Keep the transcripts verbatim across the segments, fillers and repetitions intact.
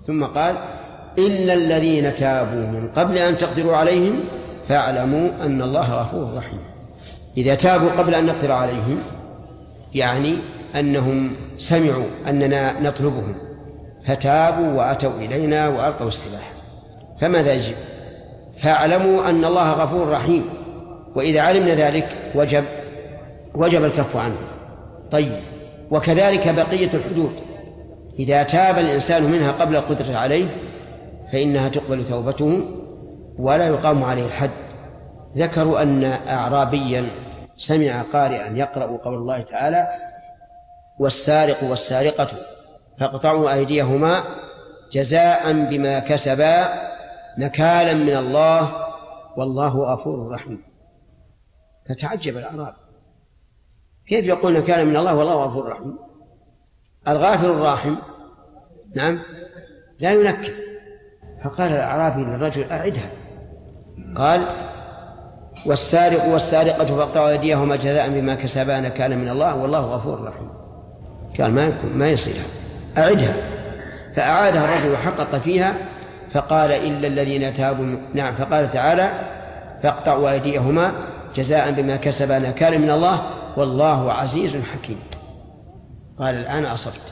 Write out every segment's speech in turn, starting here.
ثم قال إلا الذين تابوا من قبل أن تقدروا عليهم فاعلموا أن الله غفور رحيم. إذا تابوا قبل أن نقدر عليهم يعني أنهم سمعوا أننا نطلبهم فتابوا وأتوا إلينا وألقوا السلاح، فماذا يجب؟ فاعلموا أن الله غفور رحيم، وإذا علمنا ذلك وجب وجب الكف عنه. طيب، وكذلك بقية الحدود إذا تاب الإنسان منها قبل القدرة عليه فإنها تقبل توبته ولا يقام عليه الحد. ذكروا أن أعرابيا سمع قارئا يقرأ قول الله تعالى والسارق والسارقة فاقطعوا أيديهما جزاء بما كسبا نكالا من الله والله غفور رحيم. فتعجب الأعرابي كيف يقول نكالا من الله والله غفور رحيم؟ الغافر الراحم نعم لا ينكر. فقال الأعرابي للرجل أعدها. قال والسارق والسارقة فاقطعوا أيديهما جزاء بما كسبا نكالا من الله والله غفور رحيم. قال ما يكون ما يصير، أعدها. فأعادها الرجل وحقق فيها فقال إلا الذين تابوا. نعم، فقال تعالى فاقطعوا أيديهما جزاء بما كسبا نكالا من الله والله عزيز حكيم. قال الآن أصبت،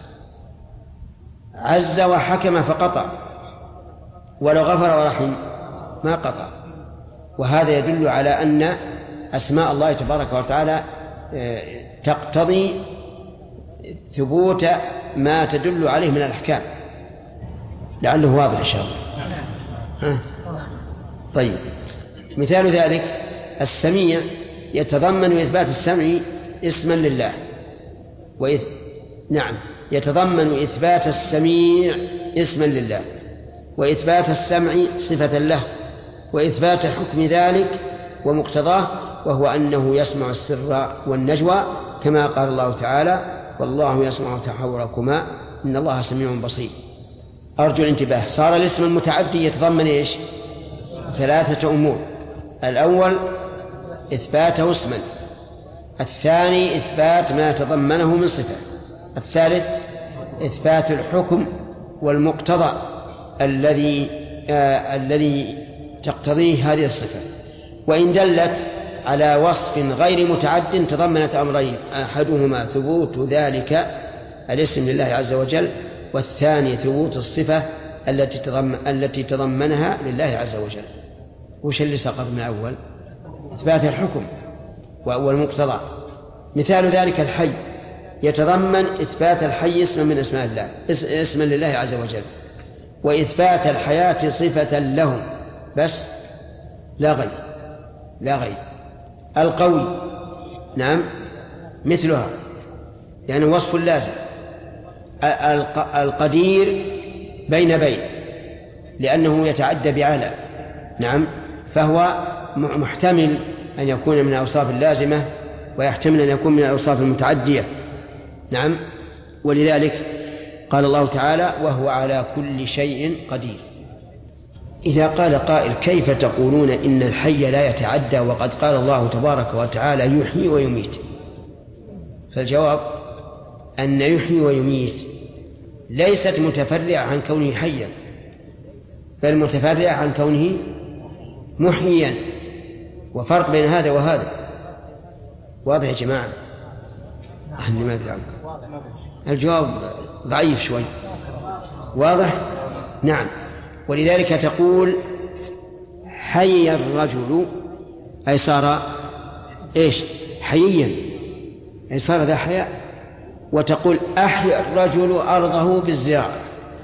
عز وحكم فقطع، ولو غفر ورحم ما قطع. وهذا يدل على أن أسماء الله تبارك وتعالى تقتضي ثبوت ما تدل عليه من الأحكام. لعله واضح إن شاء الله. ها؟ طيب، مثال ذلك السميع يتضمن إثبات السمع اسما لله وإث... نعم يتضمن إثبات السميع اسما لله وإثبات السمع صفة له وإثبات حكم ذلك ومقتضاه، وهو أنه يسمع السر والنجوى كما قال الله تعالى والله يسمع تحاوركما إن الله سميع بصير. أرجو الانتباه، صار الاسم المتعدي يتضمن إيش؟ ثلاثة أمور. الأول إثباته اسما، الثاني إثبات ما تضمنه من صفة، الثالث إثبات الحكم والمقتضى الذي آه الذي تقتضيه هذه الصفة. وإن دلت على وصف غير متعد تضمنت أمرين، أحدهما ثبوت ذلك الاسم لله عز وجل، والثاني ثبوت الصفة التي تضمن التي تضمنها لله عز وجل. وش اللي سقط من الأول؟ إثبات الحكم والمقتضى. مثال ذلك الحي يتضمن إثبات الحي اسما من اسماء الله اسما لله عز وجل، وإثبات الحياة صفة له بس لا غير لا غير. القوي نعم مثلها يعني وصف لازم. القدير بين بين لأنه يتعدى بعلى نعم، فهو محتمل أن يكون من الأوصاف اللازمة ويحتمل أن يكون من الأوصاف المتعدية نعم. ولذلك قال الله تعالى وهو على كل شيء قدير. إذا قال قائل كيف تقولون إن الحي لا يتعدى وقد قال الله تبارك وتعالى يحيي ويميت؟ فالجواب أن يحيي ويميت ليست متفرعة عن كونه حيا، بل متفرعة عن كونه محييا، وفرق بين هذا وهذا. واضح يا جماعة؟ أهل ما أدري عنكم. الجواب ضعيف شوي. واضح؟ نعم. ولذلك تقول حي الرجل أي صار إيش؟ حييا أي صار ذا حياء. وتقول أحيا الرجل أرضه بالزراعة،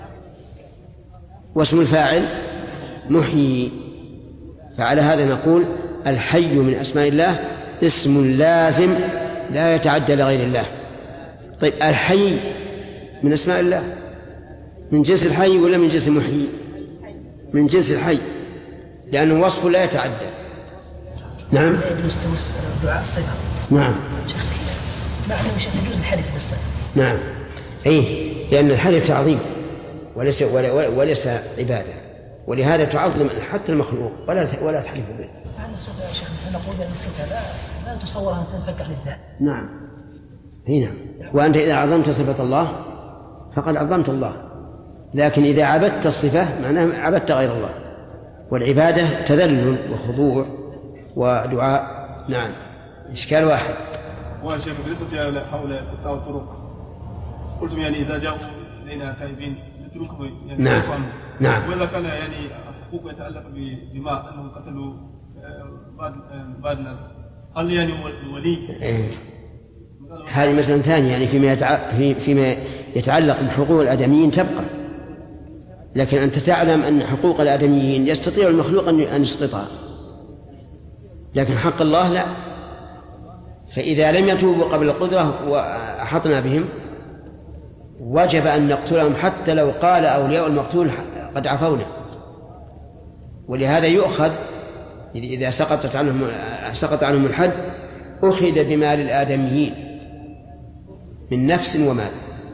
واسم الفاعل محيي. فعلى هذا نقول الحي من أسماء الله اسم لازم لا يتعدى لغير الله. طيب الحي من أسماء الله من جنس الحي ولا من جنس المحيي؟ من جنس الحي لأنه وصف لا يتعدى. نعم. لا يجوز توسع دعاء الصفة. نعم. شيخ معنى شيخ يجوز الحلف بالصفة. نعم. أيه لأن الحلف تعظيم وليس وليس عبادة، ولهذا تعظم حتى المخلوق ولا ولا تحلف به. عن الصفة يا شيخ نحن نقول أن الصفة لا لا تصور أن تنفك عن الذات. نعم. هنا وأنت إذا عظمت صفة الله فقد عظمت الله، لكن إذا عبدت الصفة معناه عبدت غير الله، والعبادة تذلل وخضوع ودعاء. نعم. إشكال واحد. وشيخ بالنسبة لهؤلاء قطاع الطرق قلتم يعني إذا جاءوا إلينا تائبين نتركهم يعني نعم. نعم. وإذا كان يعني حقوق يتعلق بدماء أنهم قتلوا بعض بعض الناس هل يعني الولي إيه. هذه مسألة ثانية، يعني فيما يتع... فيما يتعلق بحقوق الآدميين تبقى، لكن أنت تعلم أن حقوق الآدميين يستطيع المخلوق أن يسقطها، لكن حق الله لا. فإذا لم يتوبوا قبل القدرة وأحطنا بهم وجب أن نقتلهم حتى لو قال أولياء المقتول قد عفونا. ولهذا يؤخذ إذا سقطت عنهم سقط عنهم الحد أخذ بمال الآدميين من نفس ومال.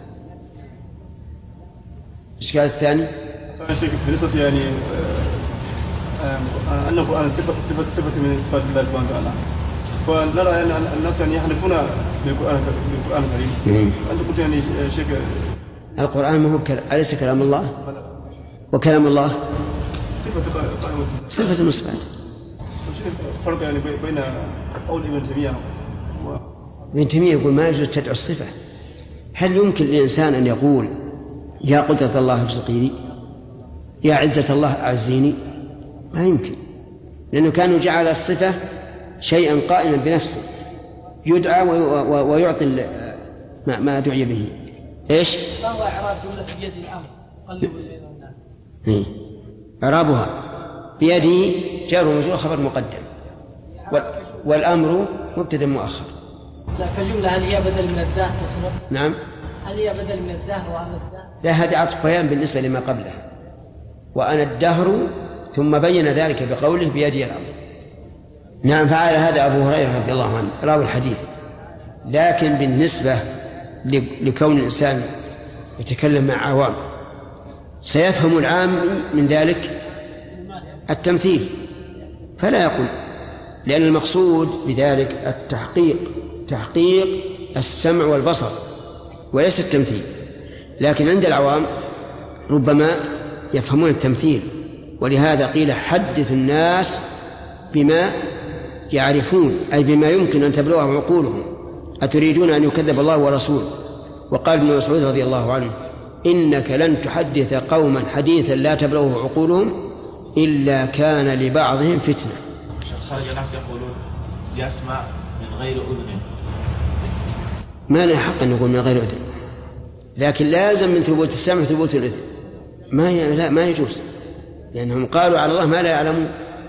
الإشكال الثاني بالنسبة يعني أن القرآن صفة صفة صفة من صفات الله سبحانه وتعالى، فنرى أن الناس يعني يحلفون بالقرآن بالقرآن الكريم. أنت قلت يعني شيخ القرآن ما هو أليس كلام الله؟ وكلام الله صفة صفة من صفات. فرق يعني بين قول ابن تيمية و... ابن تيمية يقول ما يجوز تدعو الصفة. هل يمكن للإنسان أن يقول يا قدرة الله ارزقيني، يا عزة الله أعزيني؟ ما يمكن، لأنه كان جعل الصفة شيئا قائما بنفسه يدعى ويعطي ما دعي به. إيش؟ فهو إعراب جملة بيد الأمر قلبوا الليل والنهار. إعرابها بيده جار ومجرور خبر مقدم والأمر مبتدأ مؤخر. لا كجملة هل هي بدل من الداه تصرف؟ نعم. هل هي بدل من الدهر وأنا الدهر؟ لا، هذا عطف بيان بالنسبة لما قبلها. وأنا الدهر ثم بين ذلك بقوله بيدي الأمر. نعم. فعل هذا أبو هريرة رضي الله عنه راوي الحديث. لكن بالنسبة لكون الإنسان يتكلم مع عوام سيفهم العام من ذلك التمثيل فلا يقول، لأن المقصود بذلك التحقيق تحقيق السمع والبصر وليس التمثيل. لكن عند العوام ربما يفهمون التمثيل، ولهذا قيل حدث الناس بما يعرفون، أي بما يمكن أن تبلغه عقولهم. أتريدون أن يكذب الله ورسوله؟ وقال ابن مسعود رضي الله عنه إنك لن تحدث قوما حديثا لا تبلغه عقولهم إلا كان لبعضهم فتنة. خرج الناس يقولون يسمع من غير أذن. ما له حق أن يقول من غير أذن، لكن لازم من ثبوت السمع ثبوت الأذن. ما ي... لا ما يجوز، لأنهم قالوا على الله ما لا يعلمون.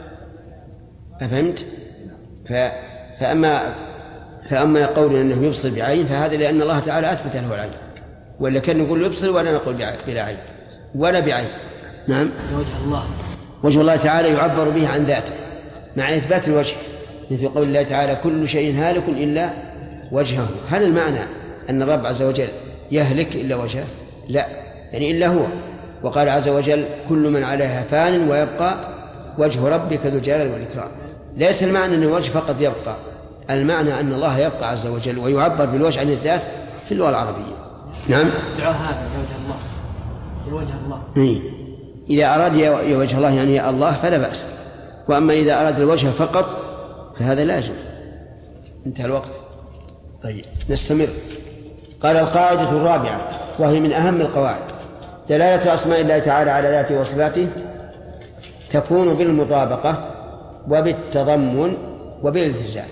أفهمت؟ ف... فأما فأما قول أنه يبصر بعين فهذا لأن الله تعالى أثبت له العين، ولا كان نقول يبصر ولا نقول بلا عين ولا بعين. نعم. وجه الله وجه الله تعالى يعبر به عن ذاته مع إثبات الوجه، مثل قول الله تعالى كل شيء هالك إلا وجهه. هل المعنى أن الرب عز وجل يهلك إلا وجهه؟ لا، يعني إلا هو. وقال عز وجل كل من عليها فان ويبقى وجه ربك ذو الجلال والإكرام. ليس المعنى أن الوجه فقط يبقى، المعنى أن الله يبقى عز وجل ويعبر بالوجه عن الذات في اللغة العربية. نعم. دعاء هذا يوجه الله يوجه الله. إيه. إذا أراد يوجه الله يعني يا الله فلا بأس، وأما إذا أراد الوجه فقط فهذا لا يجوز. انتهى الوقت. طيب نستمر. قال القاعدة الرابعة وهي من أهم القواعد: دلالة أسماء الله تعالى على ذاته وصفاته تكون بالمطابقة وبالتضمن وبالالتزام.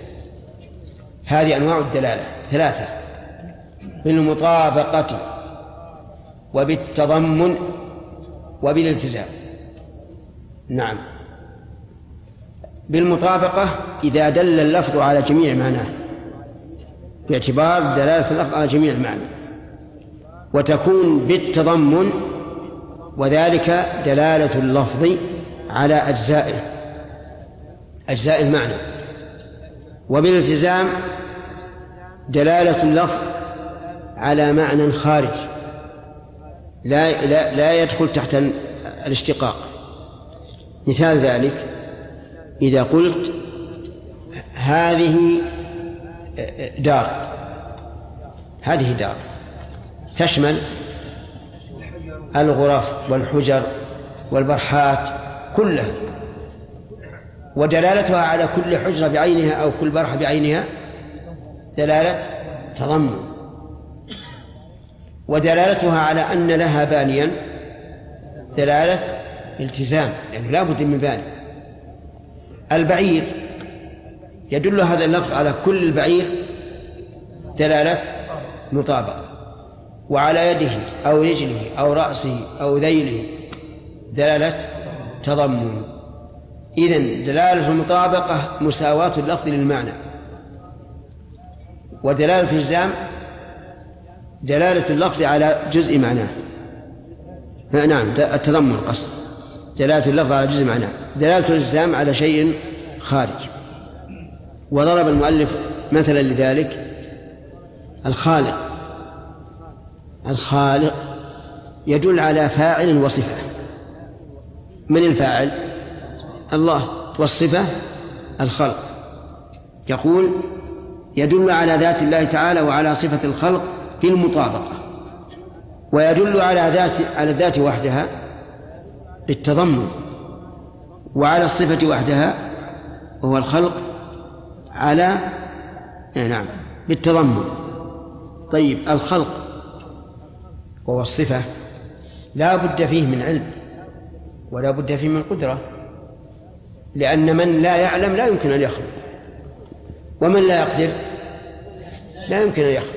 هذه أنواع الدلالة ثلاثة: بالمطابقة وبالتضمن وبالالتزام. نعم. بالمطابقة إذا دل اللفظ على جميع معناه باعتبار دلالة اللفظ على جميع المعنى، وتكون بالتضمن وذلك دلالة اللفظ على أجزائه أجزاء المعنى، وبالالتزام دلالة اللفظ على معنى خارج لا, لا, لا يدخل تحت الاشتقاق. مثال ذلك إذا قلت هذه دار، هذه دار تشمل الغرف والحجر والبرحات كلها، ودلالتها على كل حجرة بعينها أو كل برحة بعينها دلالة تضمن، ودلالتها على أن لها بانيا دلالة التزام، يعني لا بد من باني. البعير يدل هذا اللفظ على كل البعير دلالة مطابقة، وعلى يده أو رجله أو رأسه أو ذيله دلالة تضمن. إذن دلالة المطابقة مساواة اللفظ للمعنى، ودلالة الالتزام دلالة اللفظ على جزء معناه. نعم التضمن قصد دلالة اللفظ على جزء معناه، دلالة الالتزام على شيء خارج. وضرب المؤلف مثلا لذلك الخالق. الخالق يدل على فاعل وصفة. من الفاعل؟ الله، والصفة الخلق. يقول يدل على ذات الله تعالى وعلى صفة الخلق بالمطابقة، ويدل على ذات على الذات وحدها بالتضمن، وعلى الصفة وحدها وهو الخلق على نعم بالتضمن. طيب الخلق وهو الصفة لا بد فيه من علم ولا بد فيه من قدرة، لأن من لا يعلم لا يمكن أن يخلق، ومن لا يقدر لا يمكن أن يخلق.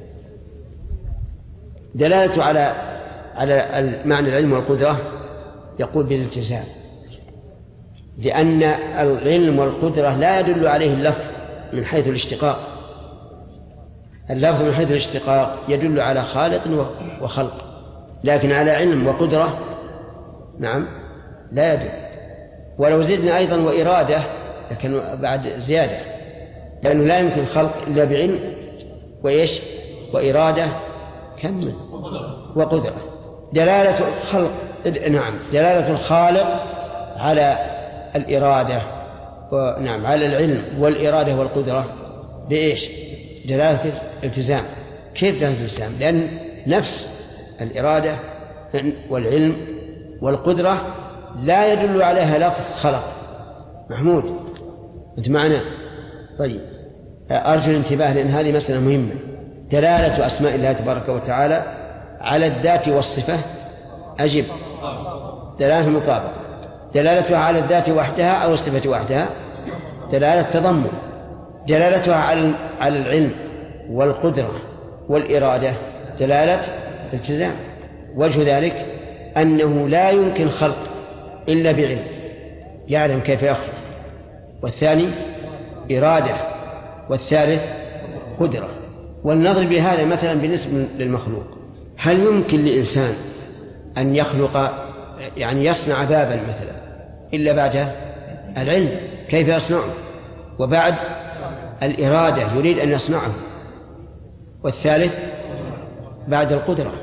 دلالته على على المعنى العلم والقدرة يقول بالالتزام، لأن العلم والقدرة لا يدل عليه اللفظ من حيث الاشتقاق. اللفظ من حيث الاشتقاق يدل على خالق وخلق، لكن على علم وقدرة نعم لا يدل. ولو زدنا أيضا وإرادة لكن بعد زيادة، لأنه لا يمكن خلق إلا بعلم وإيش وإرادة كمل وقدرة. دلالة الخلق نعم دلالة الخالق على الإرادة ونعم على العلم والإرادة والقدرة بإيش؟ دلالة الالتزام. كيف دلالة الالتزام؟ لأن نفس الإرادة والعلم والقدرة لا يدل عليها لفظ خلق. محمود أنت معنا؟ طيب أرجو الانتباه لأن هذه مسألة مهمة. دلالة أسماء الله تبارك وتعالى على الذات والصفة أجب دلالة المطابقة. دلالتها على الذات وحدها أو الصفة وحدها دلالة تضمن. دلالتها على على العلم والقدرة والإرادة دلالة التزام. وجه ذلك أنه لا يمكن خلق إلا بعلم يعلم كيف يخلق، والثاني إرادة، والثالث قدرة. ولنضرب بهذا مثلا بالنسبة للمخلوق. هل يمكن لإنسان أن يخلق يعني يصنع بابا مثلا إلا بعد العلم كيف يصنعه، وبعد الإرادة يريد أن يصنعه، والثالث بعد القدرة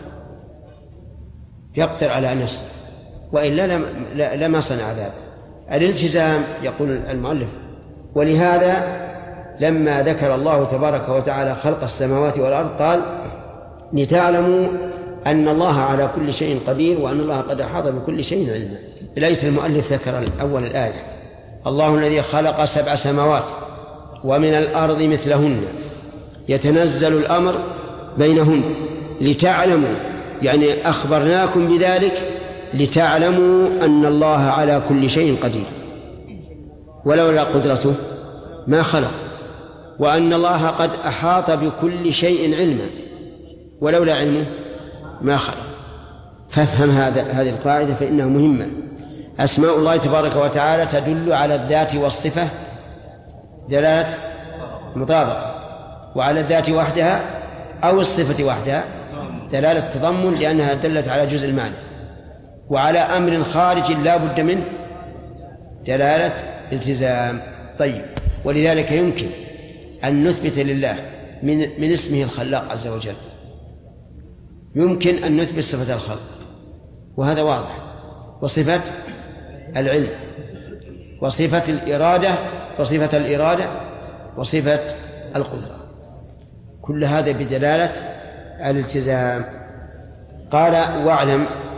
يقدر على أن يصنع، وإلا لما صنع بابا. الالتزام يقول المؤلف ولهذا لما ذكر الله تبارك وتعالى خلق السماوات والأرض قال لتعلموا أن الله على كل شيء قدير وأن الله قد أحاط بكل شيء علما. ليس المؤلف ذكر أول الآية الله الذي خلق سبع سماوات ومن الأرض مثلهن يتنزل الأمر بينهن لتعلموا، يعني أخبرناكم بذلك لتعلموا أن الله على كل شيء قدير ولولا قدرته ما خلق، وأن الله قد أحاط بكل شيء علما ولولا علمه ما خلق. فافهم هذا هذه القاعدة فإنها مهمة. أسماء الله تبارك وتعالى تدل على الذات والصفة دلالة مطابقة، وعلى الذات وحدها أو الصفة وحدها دلالة تضمن لأنها دلت على جزء المعنى، وعلى أمر خارج لا بد منه دلالة التزام. طيب ولذلك يمكن أن نثبت لله من, من اسمه الخلاق عز وجل يمكن أن نثبت صفة الخلق وهذا واضح، وصفة العلم وصفة الإرادة وصفة الإرادة وصفة القدرة، كل هذا بدلالة الالتزام. قال واعلم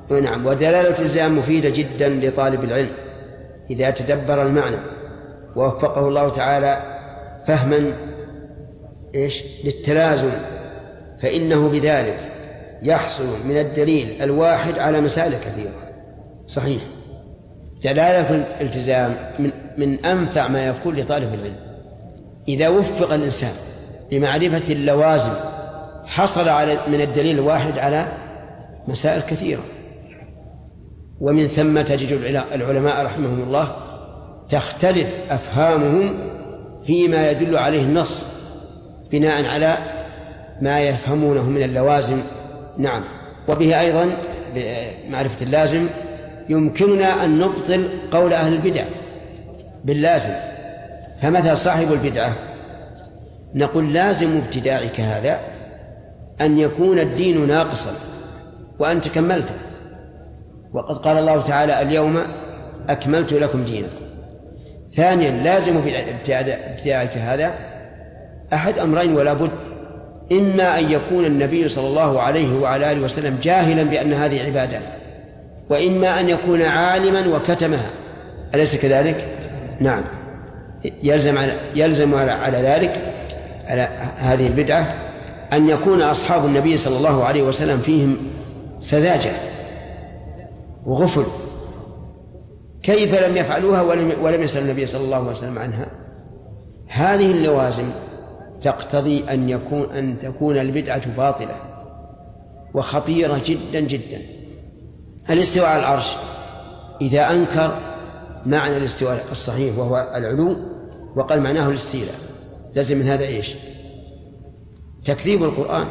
نعم. ودلالة الالتزام مفيدة جدا لطالب العلم إذا تدبر المعنى ووفقه الله تعالى فهما إيش للتلازم، فإنه بذلك يحصل من الدليل الواحد على مسائل كثيرة. صحيح، دلالة الالتزام من, من أنفع ما يكون لطالب العلم. إذا وفق الإنسان لمعرفة اللوازم حصل على من الدليل الواحد على مسائل كثيرة. ومن ثم تجد العلماء رحمهم الله تختلف أفهامهم فيما يدل عليه النص بناء على ما يفهمونه من اللوازم. نعم. وبه أيضا بمعرفة اللازم يمكننا أن نبطل قول أهل البدع باللازم. فمثل صاحب البدعة نقول لازم ابتداعك هذا أن يكون الدين ناقصا وأنت كملته، وقد قال الله تعالى اليوم أكملت لكم دينكم. ثانيا لازم ابتداعك هذا أحد أمرين ولا بد: إما أن يكون النبي صلى الله عليه وعلى آله وسلم جاهلا بأن هذه عبادات، وإما أن يكون عالما وكتمها. أليس كذلك؟ نعم. يلزم على, يلزم على, على ذلك على هذه البدعة أن يكون أصحاب النبي صلى الله عليه وسلم فيهم سذاجة وغفل. كيف لم يفعلوها ولم, ولم يسأل النبي صلى الله عليه وسلم عنها؟ هذه اللوازم تقتضي أن يكون أن تكون البدعة باطلة وخطيرة جدا جدا. الاستواء على العرش، إذا أنكر معنى الاستواء الصحيح وهو العلو وقال معناه الاستيلاء، لازم من هذا إيش؟ تكذيب القرآن،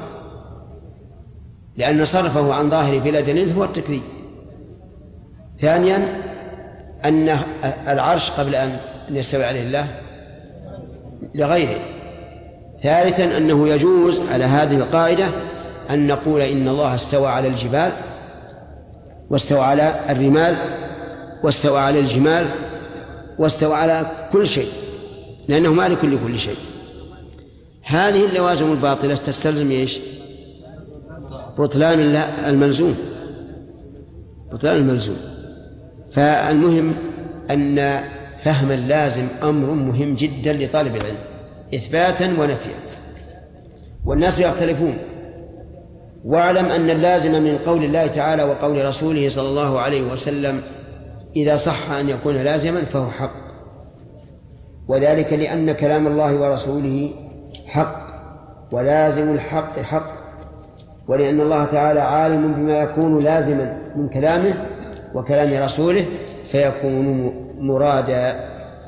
لأن صرفه عن ظاهره بلا دليل هو التكذيب. ثانيا أن العرش قبل أن يستوي عليه الله لغيره. ثالثا أنه يجوز على هذه القاعدة أن نقول إن الله استوى على الجبال واستوى على الرمال واستوى على الجمال واستوى على كل شيء، لأنه مالك لكل شيء. هذه اللوازم الباطلة تستلزم إيش؟ بطلان الملزوم، بطلان الملزوم. فالمهم أن فهم اللازم أمر مهم جدا لطالب العلم إثباتا ونفيا، والناس يختلفون. واعلم أن اللازم من قول الله تعالى وقول رسوله صلى الله عليه وسلم إذا صح أن يكون لازما فهو حق، وذلك لأن كلام الله ورسوله حق ولازم الحق حق، ولأن الله تعالى عالم بما يكون لازما من كلامه وكلام رسوله فيكون مرادا.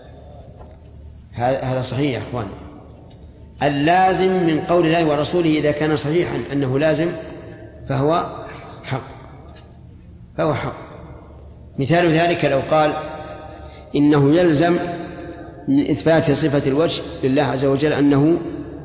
هذا صحيح يا أخوان. اللازم من قول الله ورسوله إذا كان صحيحا أنه لازم فهو حق، فهو حق. مثال ذلك لو قال إنه يلزم من إثبات صفة الوجه لله عز وجل أنه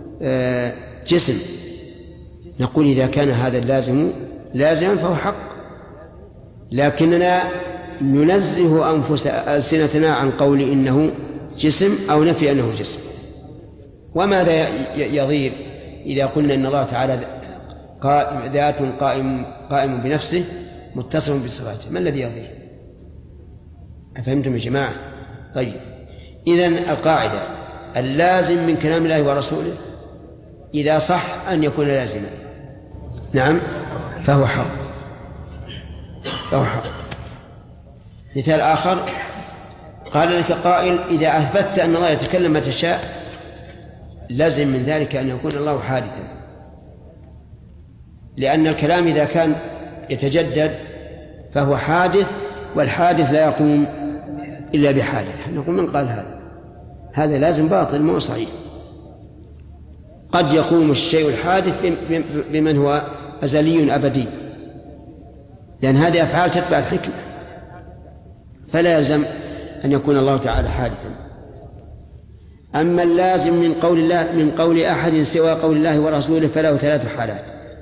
جسم، نقول إذا كان هذا اللازم لازما فهو حق، لكننا ننزه أنفس ألسنتنا عن قول إنه جسم أو نفي أنه جسم. وماذا يضير إذا قلنا إن الله تعالى ذات قائم, قائم بنفسه متصف بصفاته؟ ما الذي يضير؟ أفهمتم يا جماعة؟ طيب، إذن القاعدة اللازم من كلام الله ورسوله إذا صح أن يكون لازما نعم فهو حق، فهو حق. مثال آخر قال لك قائل إذا أثبتت أن الله يتكلم متى شاء لازم من ذلك أن يكون الله حادثا، لأن الكلام إذا كان يتجدد فهو حادث، والحادث لا يقوم إلا بحادث. نقول من قال هذا؟ هذا لازم باطل مو صحيح. قد يقوم الشيء الحادث بمن هو أزلي أبدي، لأن هذه أفعال تتبع الحكمة، فلا يلزم أن يكون الله تعالى حادثا. أما اللازم من قول الله من قول أحد سوى قول الله ورسوله فله ثلاث حالات.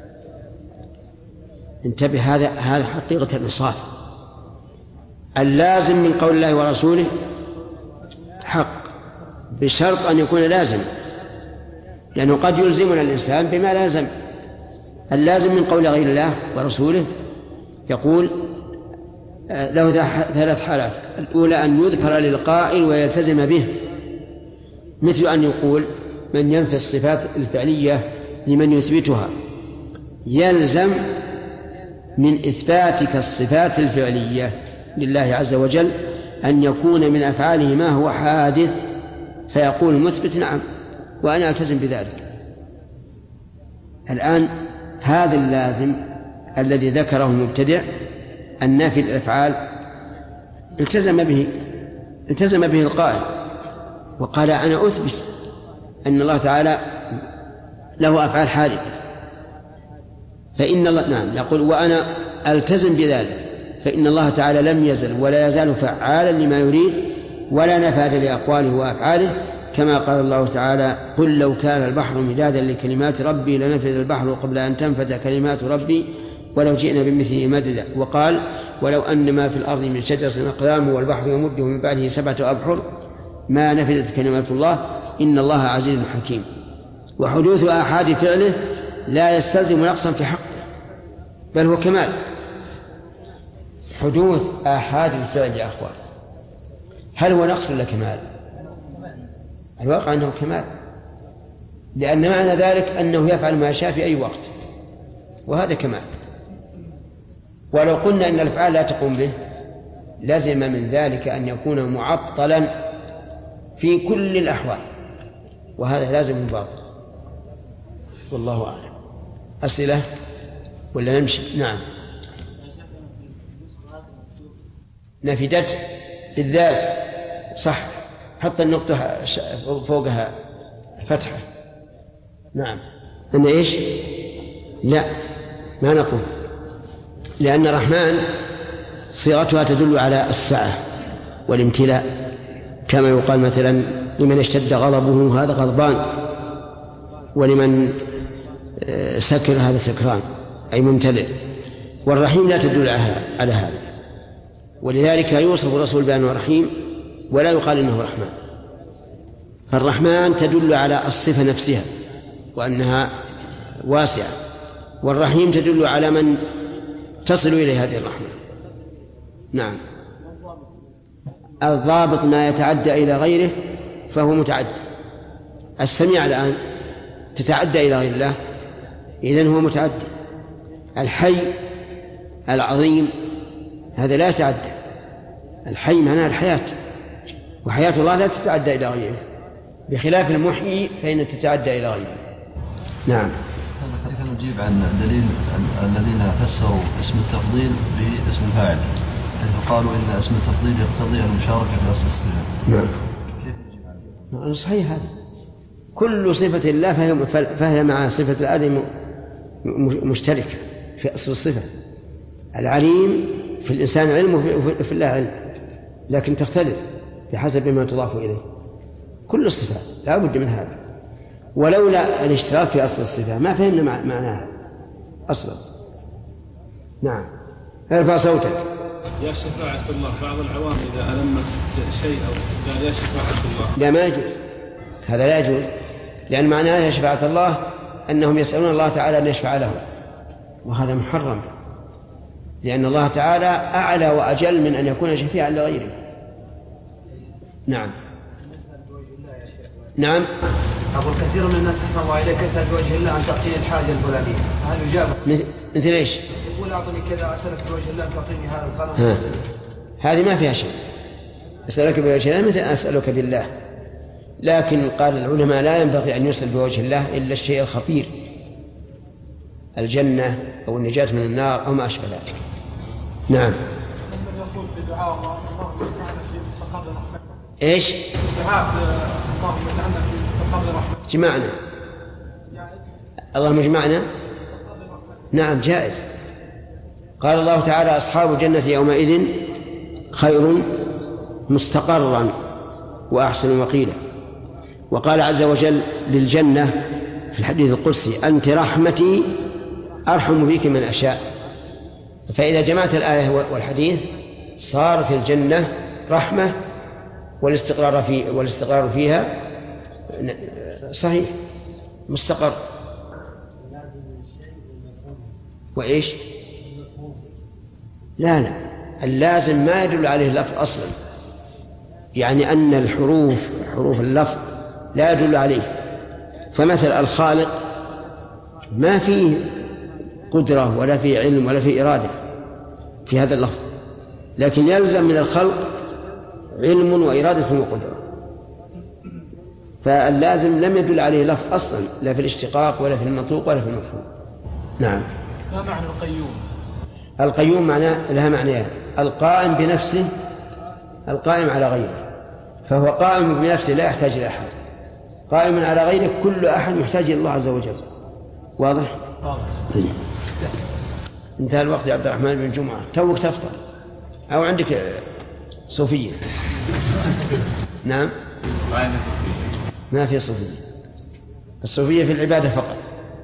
انتبه، هذا هذا حقيقة الإنصاف. اللازم من قول الله ورسوله حق بشرط أن يكون لازم، لأنه قد يلزمنا الإنسان بما لا يلزم. اللازم من قول غير الله ورسوله يقول له ثلاث حالات. الأولى أن يذكر للقائل ويلتزم به، مثل أن يقول من ينفي الصفات الفعلية لمن يثبتها يلزم من إثباتك الصفات الفعلية لله عز وجل أن يكون من أفعاله ما هو حادث، فيقول المثبت نعم وأنا ألتزم بذلك. الآن هذا اللازم الذي ذكره المبتدع النافي الأفعال التزم به التزم به القائل وقال أنا أثبت أن الله تعالى له أفعال حادثة، فإن الله نعم يقول وأنا ألتزم بذلك، فإن الله تعالى لم يزل ولا يزال فعالا لما يريد ولا نفاد لأقواله وأفعاله، كما قال الله تعالى قل لو كان البحر مدادا لكلمات ربي لنفذ البحر قبل أن تنفذ كلمات ربي ولو جئنا بمثله مددا. وقال ولو أن ما في الأرض من شجرة أقلام والبحر يمده من بعده سبعة أبحر ما نفذت كلمات الله إن الله عزيز حكيم. وحدوث آحاد فعله لا يستلزم نقصا في حقه بل هو كمال. حدوث آحاد الفعل يا أخوان هل هو نقص ولا كمال؟ الواقع أنه كمال، لأن معنى ذلك أنه يفعل ما شاء في أي وقت، وهذا كمال. ولو قلنا أن الأفعال لا تقوم به لازم من ذلك أن يكون معطلا في كل الأحوال، وهذا لازم باطل. والله أعلم. أسئلة ولا نمشي؟ نعم. نفدت بالذال صح، حط النقطة فوقها فتحة. نعم. أن إيش؟ لا ما نقول، لأن الرحمن صيغتها تدل على السعة والامتلاء، كما يقال مثلا لمن اشتد غضبه هذا غضبان، ولمن سكر هذا سكران أي ممتلئ. والرحيم لا تدل على هذا، ولذلك يوصف الرسول بأنه رحيم ولا يقال إنه رحمن. فالرحمن تدل على الصفة نفسها وأنها واسعة، والرحيم تدل على من تصل إليه هذه الرحمة. نعم. الضابط ما يتعدى إلى غيره فهو متعدى. السميع الآن تتعدى إلى غير الله، إذن هو متعدى. الحي العظيم هذا لا يتعدى، الحي معناه الحياة، وحياة الله لا تتعدى إلى غيره، بخلاف المحيي فإن تتعدى إلى غيره. نعم. كيف نجيب عن دليل الذين فسروا اسم التفضيل باسم الفاعل، حيث قالوا إن اسم التفضيل يقتضي المشاركة في أصل الصفة؟ نعم. كيف نجيب عنه؟ صحيح هذا. كل صفة الله فهي, فهي مع صفة الآدم مشتركة في أصل الصفة. العليم في الإنسان علم وفي الله علم، لكن تختلف بحسب ما تضاف إليه. كل الصفات لا بد من هذا، ولولا الاشتراك في أصل الصفة ما فهمنا معناها أصلا. نعم. ارفع صوتك. يا شفاعة الله، بعض العوام إذا ألمت شيء أو قال يا شفاعة الله لا ما يجوز، هذا لا يجوز، لأن معناه يا شفاعة الله أنهم يسألون الله تعالى أن يشفع لهم، وهذا محرم، لأن الله تعالى أعلى وأجل من أن يكون شفيعا لغيره. نعم. نعم. أقول كثير من الناس أحسن الله إليك يسأل بوجه الله أن تعطيني الحاجة الفلانية، هل يجاب؟ مثل إيش؟ يقول أعطني كذا، أسألك بوجه الله أن تعطيني هذا القلم. هذه ما فيها شيء. أسألك بوجه الله مثل أسألك بالله، لكن قال العلماء لا ينبغي أن يسأل بوجه الله إلا الشيء الخطير، الجنة أو النجاة من النار أو ما أشبه ذلك. نعم. من يقول في دعاء اللهم اجعلنا في مستقر رحمتك. إيش؟ دعاء اللهم اجعلنا في مستقر رحمتك. جمعنا. اللهم اجمعنا. نعم جائز. قال الله تعالى أصحاب الجنة يومئذ خير مستقرا وأحسن مقيلا. وقال عز وجل للجنة في الحديث القدسي أنت رحمتي أرحم بك من أشاء. فإذا جمعت الآية والحديث صارت الجنة رحمة، والاستقرار, في والاستقرار فيها صحيح مستقر. وإيش؟ لا لا اللازم ما يدل عليه اللفظ أصلا، يعني أن الحروف حروف اللفظ لا يدل عليه. فمثل الخالق ما فيه قدرة ولا فيه علم ولا فيه إرادة في هذا اللفظ، لكن يلزم من الخلق علم وإرادة وقدرة، فاللازم لم يدل عليه لفظ أصلا لا في الاشتقاق ولا في المنطوق ولا في المفهوم. نعم. ما معنى القيوم؟ القيوم معناه لها معنيان: القائم بنفسه، القائم على غيره، فهو قائم بنفسه لا يحتاج إلى أحد، قائم على غيره كل أحد يحتاج إلى الله عز وجل. واضح؟ طيب. انتهى الوقت يا عبد الرحمن بن جمعة، توك تفطر أو عندك صوفية؟ نعم ما في صوفية، الصوفية في العبادة فقط.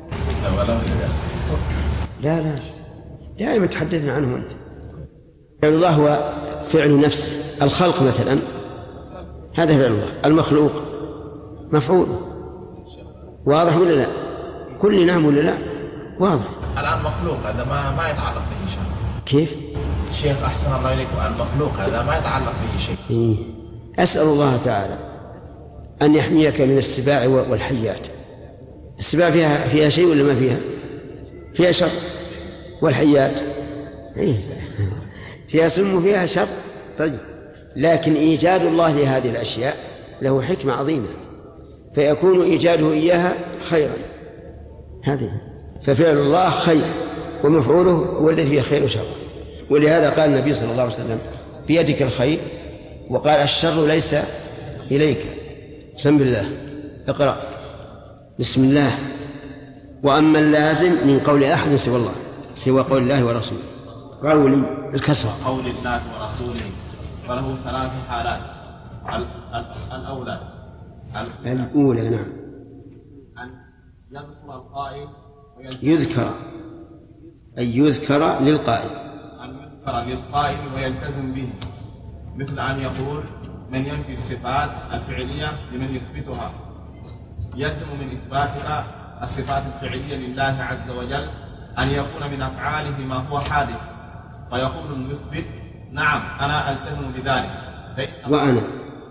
لا لا دائما تحدثنا عنه أنت. فعل الله هو فعل نفسه. الخلق مثلا هذا فعل الله، المخلوق مفعوله. واضح ولا لا؟ كل نعم ولا لا؟ واضح. الآن مخلوق هذا ما ما يتعلق به شيء. كيف؟ شيخ أحسن الله إليكم، المخلوق هذا ما يتعلق به شيء. إيه؟ أسأل الله تعالى أن يحميك من السباع والحيات. السباع فيها فيها شيء ولا ما فيها؟ فيها شر. والحيات إيه؟ فيها سم وفيها شر. طيب، لكن إيجاد الله لهذه الأشياء له حكمة عظيمة، فيكون إيجاده إياها خيرا. هذه ففعل الله خير ومفعوله هو الذي فيه خير وشر. ولهذا قال النبي صلى الله عليه وسلم: بيدك الخير، وقال: الشر ليس إليك. بسم الله. اقرأ. بسم الله. وأما اللازم من قول أحد سوى الله، سوى قول الله ورسوله، قولي الكسر قول الله ورسوله فله ثلاث حالات. الأولى الأولى نعم أن يذكر القائل يذكر أي يذكر للقائل، أن يذكر للقائل ويلتزم به، مثل أن يقول: من ينفي الصفات الفعلية لمن يثبتها، يلزم من إثباتها الصفات الفعلية لله عز وجل أن يكون من أفعاله ما هو حادث، فيقول المثبت: نعم أنا ألتزم بذلك. وأنا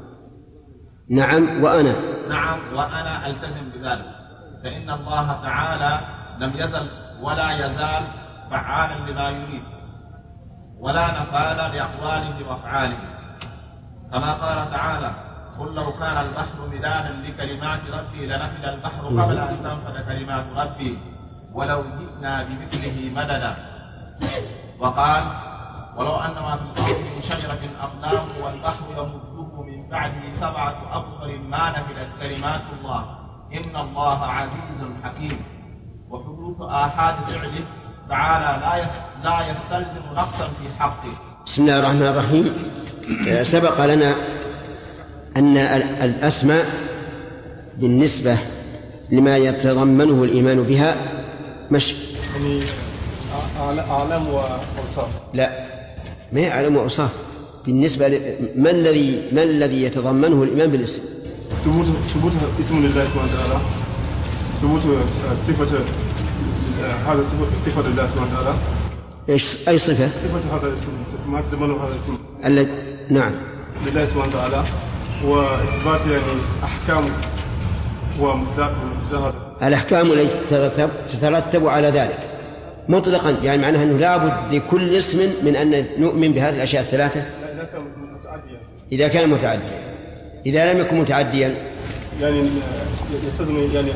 نعم وأنا نعم وأنا ألتزم بذلك، فإن الله تعالى لم يزل ولا يزال فعالا لما يريد، ولا نفاذ لأقواله وأفعاله، كما قال تعالى: قل لو كان البحر مدادا لكلمات ربي لنفد البحر قبل أن تنفد كلمات ربي ولو جئنا بمثله مددا. وقال: ولو أن ما في الأرض من شجرة أقلام والبحر يمده من بعده سبعة أبحر ما نفدت كلمات الله إن الله عزيز حكيم. وحدوث آحاد فعله تعالى لا يستلزم نقصا في حقه. بسم الله الرحمن الرحيم. سبق لنا أن الأسماء بالنسبة لما يتضمنه الإيمان بها مش يعني أعلام وأوصاف. لا، ما هي أعلام وأوصاف. بالنسبة ل... ما الذي ما الذي يتضمنه الإيمان بالاسم؟ ثبوت ثبوت اسم لله سبحانه وتعالى، ثبوت صفة هذا صفة لله سبحانه وتعالى. إيش أي صفة؟ صفة هذا الاسم ما يتضمنه هذا الاسم. الذي نعم لله سبحانه وتعالى، وإثبات يعني أحكام ومجدها الأحكام التي تترتب على ذلك مطلقا، يعني معناها أنه لابد لكل اسم من أن نؤمن بهذه الأشياء الثلاثة إذا كان متعديا. إذا كان متعديا. إذا لم يكن متعديا يعني يستلزم يعني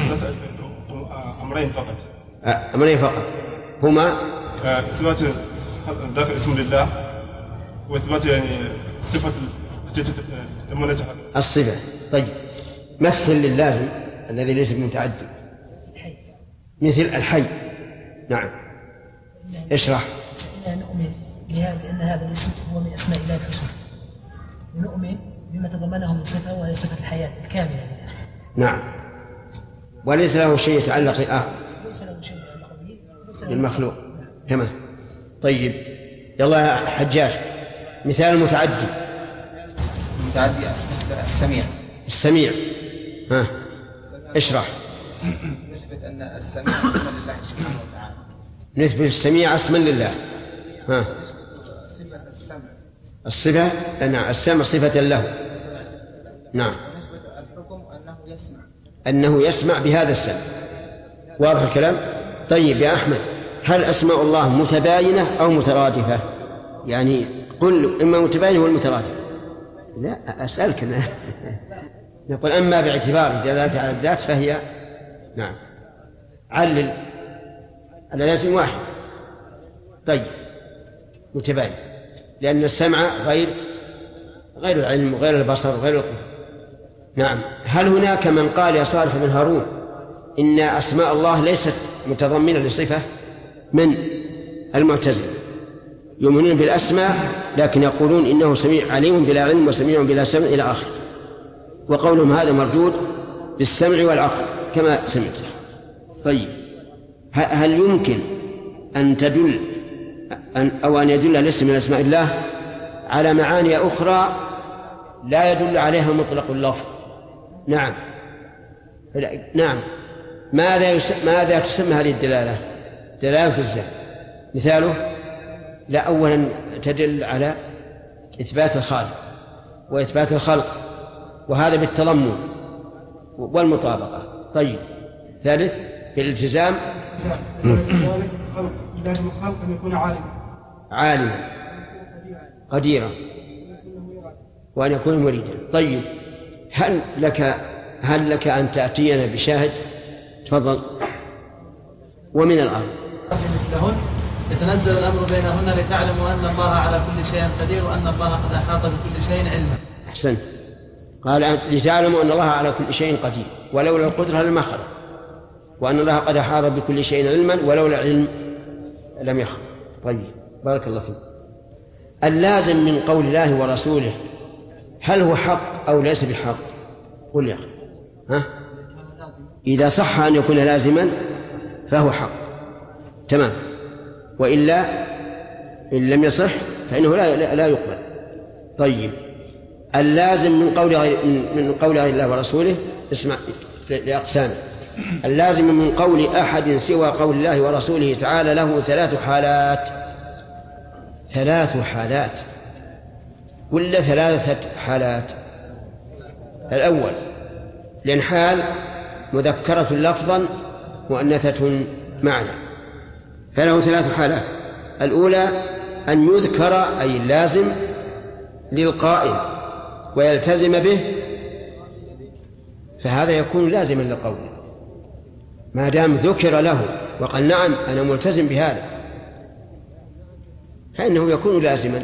أمرين فقط. أمرين فقط هما إثبات داخل اسم لله، وإثبات يعني صفة التي تمنتها الصفة. طيب، مثل للازم الذي ليس بمتعدي مثل الحي. نعم اشرح. فإننا نؤمن بأن هذا الاسم هو من أسماء الله الحسنى، ونؤمن بما تضمنه من صفة وهي صفة الحياة الكاملة. نعم، وليس له شيء يتعلق آه. ليس له شيء يتعلق به بالمخلوق. تمام. طيب يلا يا حجاج، مثال المتعدي. المتعدي مثل السميع. السميع ها اشرح. نثبت أن السميع اسما لله سبحانه وتعالى. نثبت السميع اسما لله. ها صفة الصفة نعم السمع صفة له. نعم. الحكم أنه يسمع أنه يسمع بهذا السمع. واضح الكلام؟ طيب يا أحمد، هل أسماء الله متباينة أو مترادفة؟ يعني قل إما متباينة ولا مترادفة. لا أسألك أنا. نقول أما باعتبار دلالتها على الذات فهي نعم علل على ذات واحد. طيب متباين، لأن السمع غير غير العلم وغير البصر وغير القدرة. نعم. هل هناك من قال يا صالح بن هارون إن أسماء الله ليست متضمنة لصفة؟ من المعتزلة يؤمنون بالأسماء لكن يقولون إنه سميع عليم بلا علم وسميع بلا سمع إلى آخر، وقولهم هذا مردود بالسمع والعقل كما سمعت. طيب هل يمكن أن تدل أن أو أن يدل الاسم من أسماء الله على معاني أخرى لا يدل عليها مطلق اللفظ؟ نعم نعم. ماذا يس... ماذا تسمى هذه الدلالة؟ دلالة الزام. مثاله لا، أولا تدل على إثبات الخالق وإثبات الخلق، وهذا بالتضمن والمطابقة. طيب ثالث بالالتزام لازم الخلق أن يكون عالما عالما قديرا وأن يكون مريدا. طيب هل لك هل لك أن تأتينا بشاهد؟ تفضل. ومن الأرض مثلهن يتنزل الأمر بينهن لتعلموا أن الله على كل شيء قدير وأن الله قد أحاط بكل شيء علما. أحسنت. قال لتعلموا أن الله على كل شيء قدير ولولا القدرة لما خلق، وأن الله قد أحاط بكل شيء علما ولولا علم لم يخلق. طيب بارك الله فيك. اللازم من قول الله ورسوله هل هو حق أو ليس بحق؟ قل يا أخي. ها؟ إذا صح أن يكون لازما فهو حق تمام، وإلا إن لم يصح فإنه لا, لا يقبل. طيب اللازم من قول غير من قول غير الله ورسوله اسمع لأقسام. اللازم من قول أحد سوى قول الله ورسوله تعالى له ثلاث حالات. ثلاث حالات ولا ثلاثة حالات؟ الأول لأن حال مذكرة لفظا مؤنثة معنى، فله ثلاث حالات. الأولى أن يذكر أي اللازم للقائل ويلتزم به، فهذا يكون لازما لقوله ما دام ذكر له وقال نعم أنا ملتزم بهذا فإنه يكون لازما.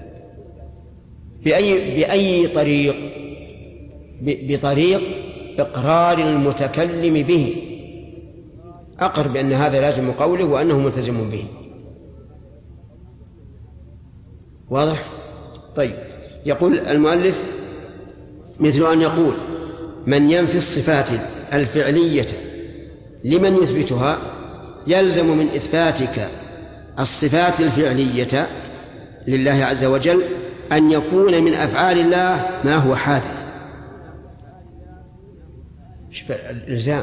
بأي, بأي طريق؟ بطريق إقرار المتكلم به، أقر بأن هذا لازم قوله وأنه ملتزم به. واضح؟ طيب يقول المؤلف مثل أن يقول من ينفي الصفات الفعلية لمن يثبتها يلزم من إثباتك الصفات الفعلية لله عز وجل أن يكون من أفعال الله ما هو حادث. شوف الإلزام.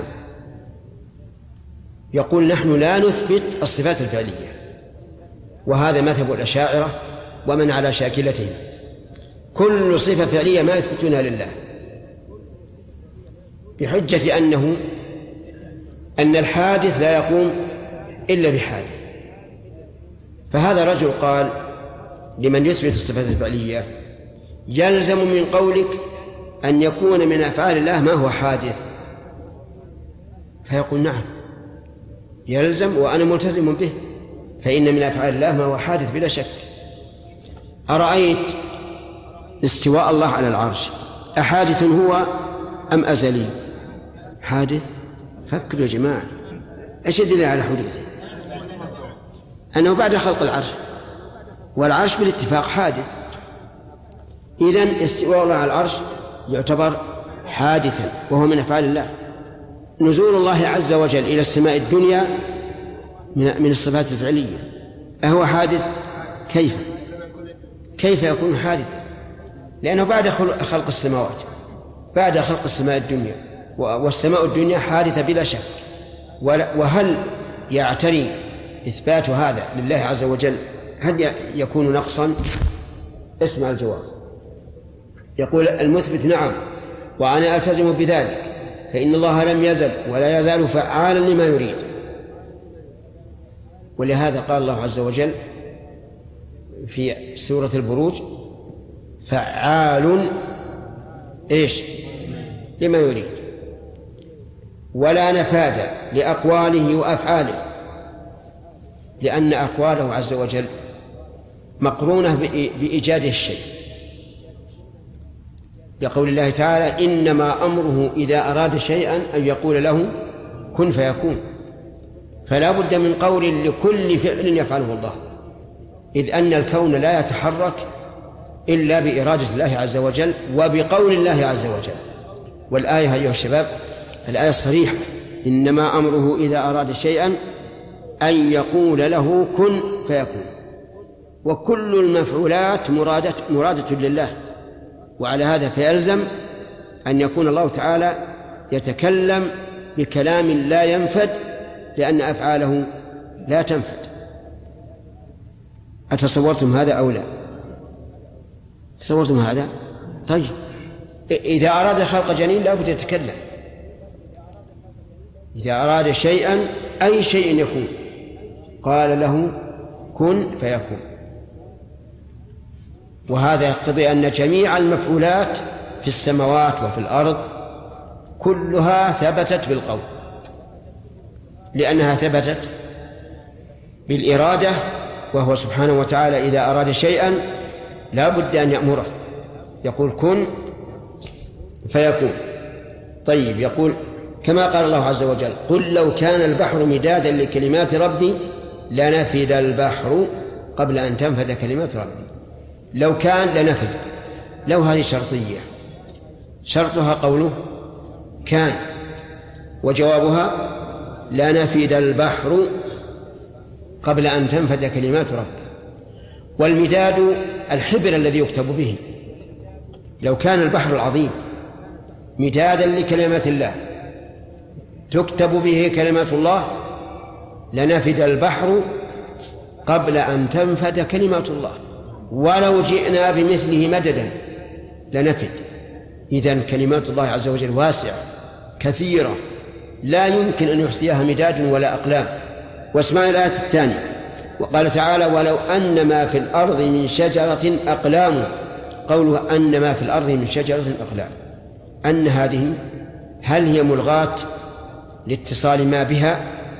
يقول نحن لا نثبت الصفات الفعلية، وهذا مذهب الأشاعرة ومن على شاكلتهم. كل صفة فعلية ما يثبتونها لله بحجة أنه أن الحادث لا يقوم إلا بحادث. فهذا رجل قال لمن يثبت الصفات الفعلية يلزم من قولك أن يكون من أفعال الله ما هو حادث، فيقول نعم يلزم وأنا ملتزم به، فإن من أفعال الله ما هو حادث بلا شك. أرأيت استواء الله على العرش أحادث هو أم أزلي؟ حادث. فكروا يا جماعة، إيش يدل على حدوثه؟ أنه بعد خلق العرش، والعرش بالاتفاق حادث. إذن استواء الله على العرش يعتبر حادثا وهو من أفعال الله. نزول الله عز وجل إلى السماء الدنيا من الصفات الفعلية، أهو حادث؟ كيف كيف يكون حادثا؟ لأنه بعد خلق السماوات، بعد خلق السماء الدنيا، والسماء الدنيا حادثة بلا شك. وهل يعتري إثبات هذا لله عز وجل هل يكون نقصا؟ اسمع الجواب. يقول المثبت نعم وأنا ألتزم بذلك، فإن الله لم يزل ولا يزال فعالا لما يريد. ولهذا قال الله عز وجل في سورة البروج فعال إيش لما يريد، ولا نفاد لأقواله وأفعاله، لأن أقواله عز وجل مقرونة بإيجاد الشيء، لقول الله تعالى إنما أمره إذا أراد شيئا أن يقول له كن فيكون، فلا بد من قول لكل فعل يفعله الله، إذ أن الكون لا يتحرك إلا بإرادة الله عز وجل وبقول الله عز وجل. والآية أيها الشباب الآية الصريحة إنما أمره إذا أراد شيئا أن يقول له كن فيكون، وكل المفعولات مرادة, مرادة لله، وعلى هذا فيلزم أن يكون الله تعالى يتكلم بكلام لا ينفد، لأن أفعاله لا تنفد. أتصورتم هذا أو لا؟ تصورتم هذا؟ طيب إذا أراد خلق جنين لا بد يتكلم، إذا أراد شيئا أي شيء يكون قال له كن فيكون. وهذا يقتضي أن جميع المفعولات في السماوات وفي الأرض كلها ثبتت بالقول، لأنها ثبتت بالإرادة، وهو سبحانه وتعالى إذا أراد شيئا لا بد أن يأمره، يقول كن فيكون. طيب يقول كما قال الله عز وجل قل لو كان البحر مدادا لكلمات ربي لنفد البحر قبل أن تنفذ كلمات ربي. لو كان لنفد، لو هذه شرطية، شرطها قوله كان، وجوابها لنفد البحر قبل أن تنفذ كلمات ربي. والمداد الحبر الذي يكتب به، لو كان البحر العظيم مدادا لكلمات الله تكتب به كلمات الله لنفد البحر قبل أن تنفد كلمات الله، ولو جئنا بمثله مددا لنفد. إذن كلمات الله عز وجل واسعة كثيرة لا يمكن أن يحصيها مداد ولا أقلام. واسمعوا الآية الثانية، وقال تعالى ولو أن ما في الأرض من شجرة أقلام، قوله أن ما في الأرض من شجرة أقلام، أن هذه هل هي ملغاة لاتصال ما بها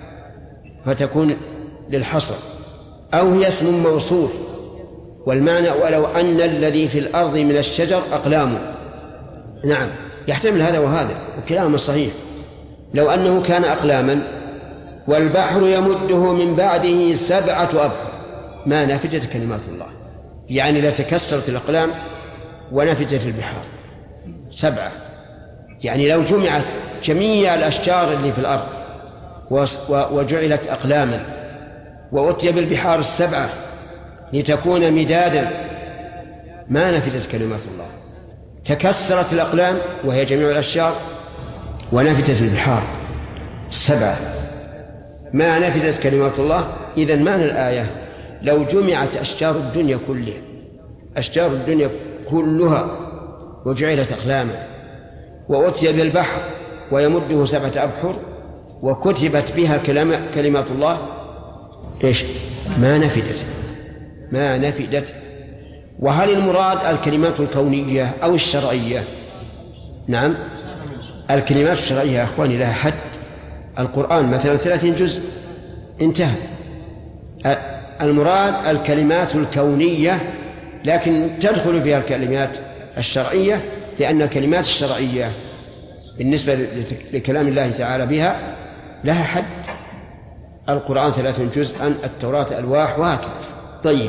فتكون للحصر، أو هي اسم موصول؟ والمعنى ولو أن الذي في الأرض من الشجر أقلام، نعم يحتمل هذا وهذا، وكلام الصحيح لو أنه كان أقلاما والبحر يمده من بعده سبعة أبحر ما نفدت كلمات الله، يعني لا تكسرت الأقلام ونفدت البحار سبعة. يعني لو جمعت جميع الأشجار اللي في الأرض وجعلت أقلاما وأتي بالبحار السبعة لتكون مدادا ما نفدت كلمات الله، تكسرت الأقلام وهي جميع الأشجار ونفدت البحار السبعة ما نفدت كلمات الله. إذن معنى الآية لو جمعت أشجار الدنيا كلها أشجار الدنيا كلها وجعلت أقلاما وأتي بالبحر ويمده سبعة أبحر وكتبت بها كلمات الله إيش؟ ما نفدت ما نفدت. وهل المراد الكلمات الكونية أو الشرعية؟ نعم الكلمات الشرعية يا أخواني لها حد. القرآن مثلا ثلاثين جزء انتهى. المراد الكلمات الكونية، لكن تدخل فيها الكلمات الشرعية، لأن الكلمات الشرعية بالنسبة لكلام الله تعالى بها لها حد. القرآن ثلاثين جزءا، التوراة ألواح، وهكذا. طيب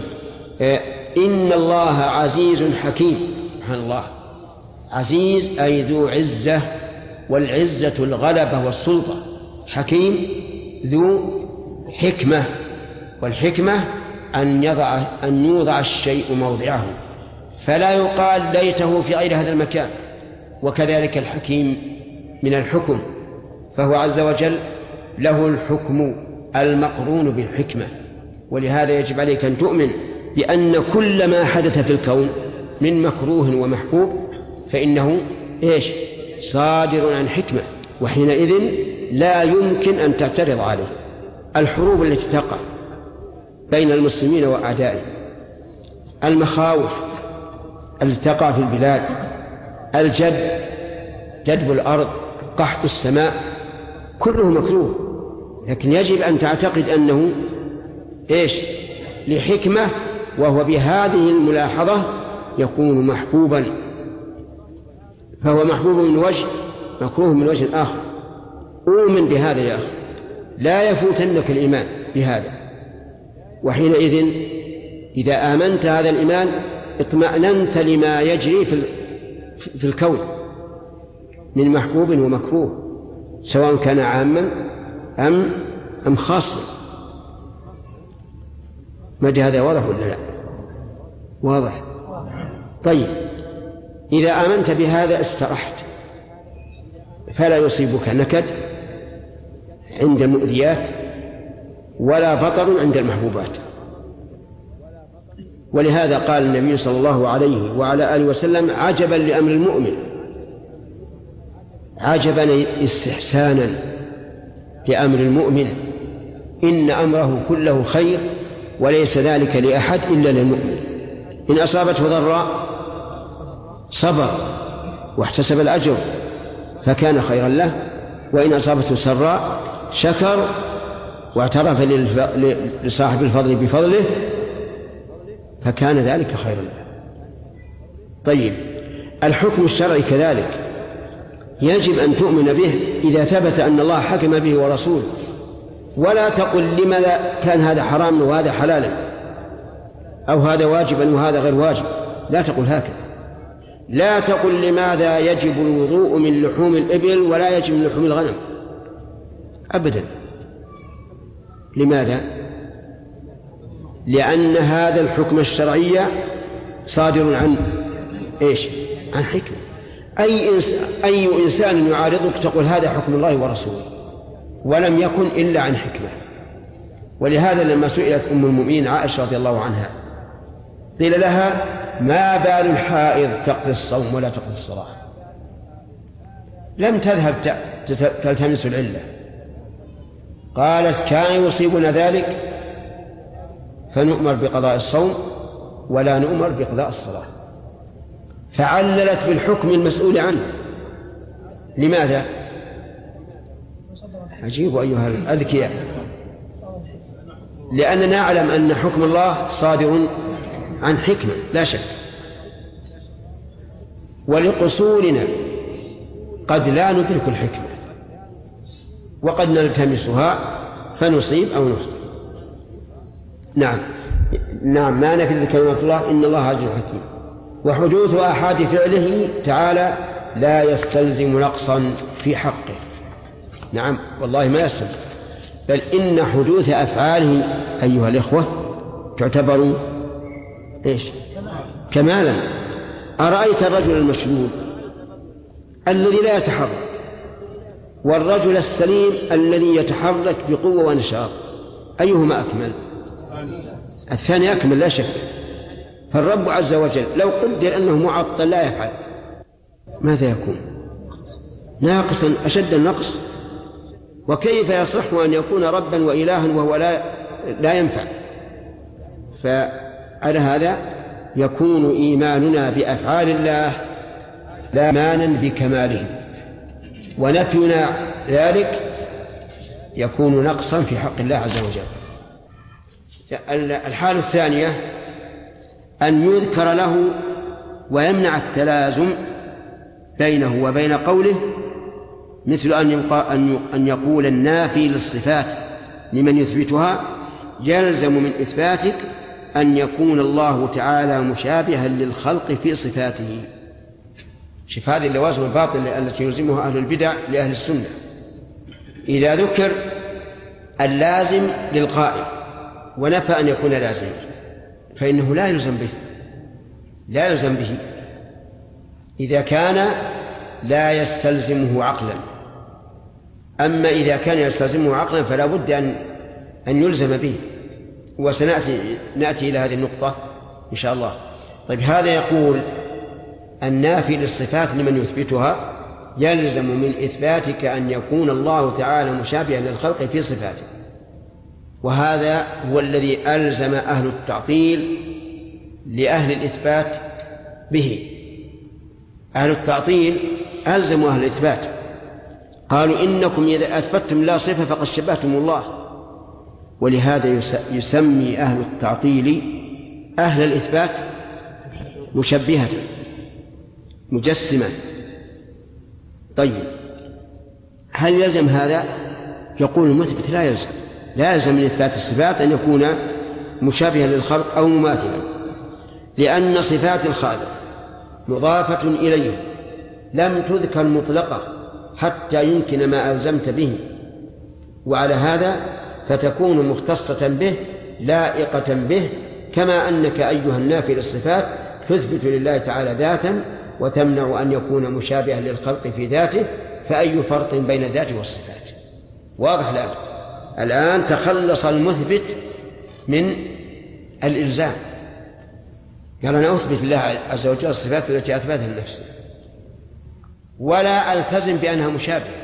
إن الله عزيز حكيم. سبحان الله، عزيز أي ذو عزة، والعزة الغلبة والسلطة. حكيم ذو حكمة، والحكمة أن يضع أن يوضع الشيء موضعه، فلا يقال ليته في غير هذا المكان. وكذلك الحكيم من الحكم، فهو عز وجل له الحكم المقرون بالحكمة. ولهذا يجب عليك أن تؤمن بأن كل ما حدث في الكون من مكروه ومحبوب فإنه إيش؟ صادر عن حكمة، وحينئذ لا يمكن أن تعترض عليه. الحروب التي تقع بين المسلمين وأعدائهم، المخاوف التي تقع في البلاد، الجد جدب الأرض، قحط السماء، كله مكروه، لكن يجب أن تعتقد أنه إيش؟ لحكمة، وهو بهذه الملاحظة يكون محبوبا، فهو محبوب من وجه، مكروه من وجه آخر. أؤمن بهذا يا أخي، لا يفوتنك الإيمان بهذا، وحينئذ إذا آمنت هذا الإيمان اطمأننت لما يجري في الكون من محبوب ومكروه، سواء كان عاما أم أم خاصا. مدى هذا واضح ولا لا؟ واضح. طيب، إذا آمنت بهذا استرحت، فلا يصيبك نكد عند المؤذيات ولا بطر عند المحبوبات. ولهذا قال النبي صلى الله عليه وعلى آله وسلم: عجبا لأمر المؤمن، عجبا استحسانا لأمر المؤمن، إن أمره كله خير وليس ذلك لأحد إلا للمؤمن. إن أصابته ضراء صبر واحتسب الأجر فكان خيرا له، وإن أصابته سراء شكر واعترف لصاحب الفضل بفضله فكان ذلك خيرا له. طيب، الحكم الشرعي كذلك يجب أن تؤمن به إذا ثبت أن الله حكم به ورسوله، ولا تقل لماذا كان هذا حراما وهذا حلالا، أو هذا واجبا وهذا غير واجب، لا تقل هكذا. لا تقل لماذا يجب الوضوء من لحوم الإبل ولا يجب من لحوم الغنم، أبدا. لماذا؟ لأن هذا الحكم الشرعي صادر عن إيش؟ عن حكمة. أي إنسان, أي إنسان يعارضك تقول هذا حكم الله ورسوله، ولم يكن إلا عن حكمة. ولهذا لما سئلت أم المؤمنين عائشة رضي الله عنها قيل لها: ما بال الحائض تقضي الصوم ولا تقضي الصلاة؟ لم تذهب تلتمس العلة، قالت: كان يصيبنا ذلك فنؤمر بقضاء الصوم ولا نؤمر بقضاء الصلاة. فعللت بالحكم المسؤول عنه. لماذا؟ عجيب أيها الأذكياء، لأننا نعلم أن حكم الله صادر عن حكمة لا شك، ولقصورنا قد لا ندرك الحكمة وقد نلتمسها فنصيب أو نخطئ. نعم نعم ما نفذت كلمات الله إن الله عزيز حكيم. وحدوث آحاد فعله تعالى لا يستلزم نقصا في حقه. نعم والله ما يستلزم، بل إن حدوث أفعاله أيها الإخوة تعتبر إيش؟ كمالا. أرأيت الرجل المشلول الذي لا يتحرك والرجل السليم الذي يتحرك بقوة ونشاط، أيهما أكمل؟ الثاني أكمل لا شك. فالرب عز وجل لو قدر أنه معطل لا يفعل ماذا يكون؟ ناقصا أشد النقص. وكيف يصح أن يكون ربا وإلها وهو لا, لا ينفع؟ فعلى هذا يكون إيماننا بأفعال الله لا إيمانا بكماله، ونفينا ذلك يكون نقصا في حق الله عز وجل. الحالة الثانية أن يذكر له ويمنع التلازم بينه وبين قوله، مثل أن, يبقى أن يقول النافي للصفات لمن يثبتها: يلزم من إثباتك أن يكون الله تعالى مشابها للخلق في صفاته. شوف هذه اللوازم الباطل التي يلزمها أهل البدع لأهل السنة. إذا ذكر اللازم للقائل ونفى أن يكون لازم فإنه لا يلزم به لا يلزم به إذا كان لا يستلزمه عقلا. أما إذا كان يستلزمه عقلا فلا بد أن أن يلزم به، وسنأتي نأتي إلى هذه النقطة إن شاء الله. طيب هذا يقول النافي للصفات لمن يثبتها يلزم من إثباتك أن يكون الله تعالى مشابها للخلق في صفاته، وهذا هو الذي ألزم أهل التعطيل لأهل الإثبات به. أهل التعطيل ألزموا أهل الإثبات، قالوا إنكم إذا أثبتتم لا صفة فقد شبهتم الله. ولهذا يسمي أهل التعطيل أهل الإثبات مشبهة مجسمة. طيب هل يلزم هذا؟ يقول المثبت لا يلزم، لا يلزم من إثبات الصفات أن يكون مشابها للخلق أو مماثلا، لأن صفات الخالق مضافة إليه لم تذكر مطلقة حتى يمكن ما ألزمت به، وعلى هذا فتكون مختصة به لائقة به، كما أنك أيها النافي للصفات تثبت لله تعالى ذاتا وتمنع أن يكون مشابها للخلق في ذاته، فأي فرق بين الذات والصفات؟ واضح الآن؟ الآن تخلص المثبت من الإلزام، قال أنا أثبت الله عز وجل الصفات التي أثبتها لنفسه ولا ألتزم بأنها مشابهة.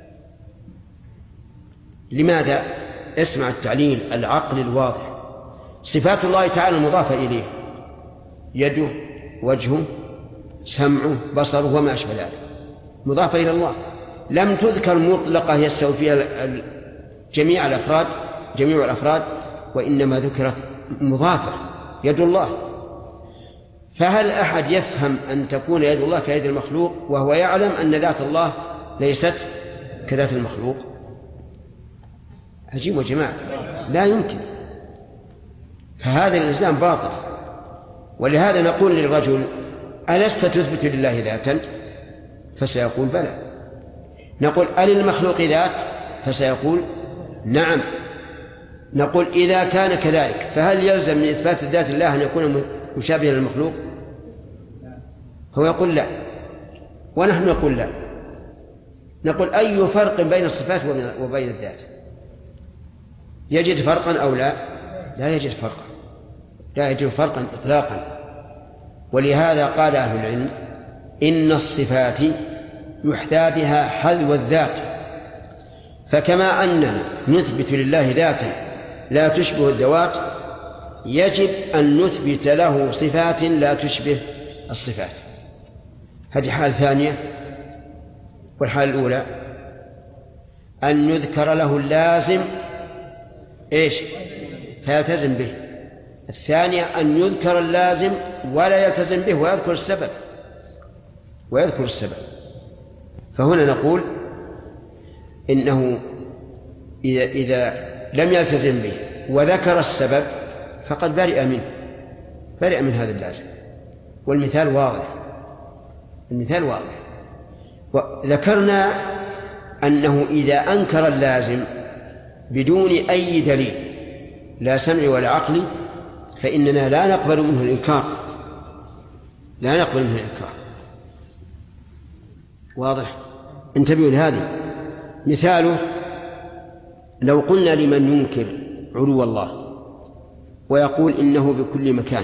لماذا؟ اسمع التعليل العقل الواضح. صفات الله تعالى المضافة إليه يده، وجهه، سمعه، بصره وما أشبه ذلك مضافة إلى الله، لم تذكر مطلقة يستوي فيها جميع الأفراد جميع الأفراد وإنما ذكرت مضافة يد الله. فهل أحد يفهم أن تكون يد الله كيد المخلوق وهو يعلم أن ذات الله ليست كذات المخلوق؟ عجيب وجماعة، لا يمكن، فهذا الإلزام باطل. ولهذا نقول للرجل ألست تثبت لله ذاتا؟ فسيقول بلى. نقول أل المخلوق ذات؟ فسيقول نعم. نقول إذا كان كذلك فهل يلزم من إثبات الذات الله أن يكون مشابها للمخلوق؟ هو يقول لا، ونحن نقول لا. نقول أي فرق بين الصفات وبين الذات؟ يجد فرقا أو لا؟ لا يجد فرقا، لا يجد فرقا إطلاقا. ولهذا قال أهل العلم إن الصفات يحتى بها حذو الذات، فكما أننا نثبت لله ذاتا لا تشبه الذوات يجب أن نثبت له صفات لا تشبه الصفات. هذه حال ثانية. والحال الأولى أن يذكر له اللازم إيش فيلتزم به. الثانية أن يذكر اللازم ولا يلتزم به ويذكر السبب ويذكر السبب. فهنا نقول إنه إذا, إذا لم يلتزم به وذكر السبب فقد برئ منه برئ من هذا اللازم. والمثال واضح المثال واضح وذكرنا أنه إذا أنكر اللازم بدون أي دليل لا سمع ولا عقل فإننا لا نقبل منه الإنكار لا نقبل منه الإنكار. واضح؟ انتبهوا لهذه. مثاله لو قلنا لمن ينكر علو الله ويقول إنه بكل مكان،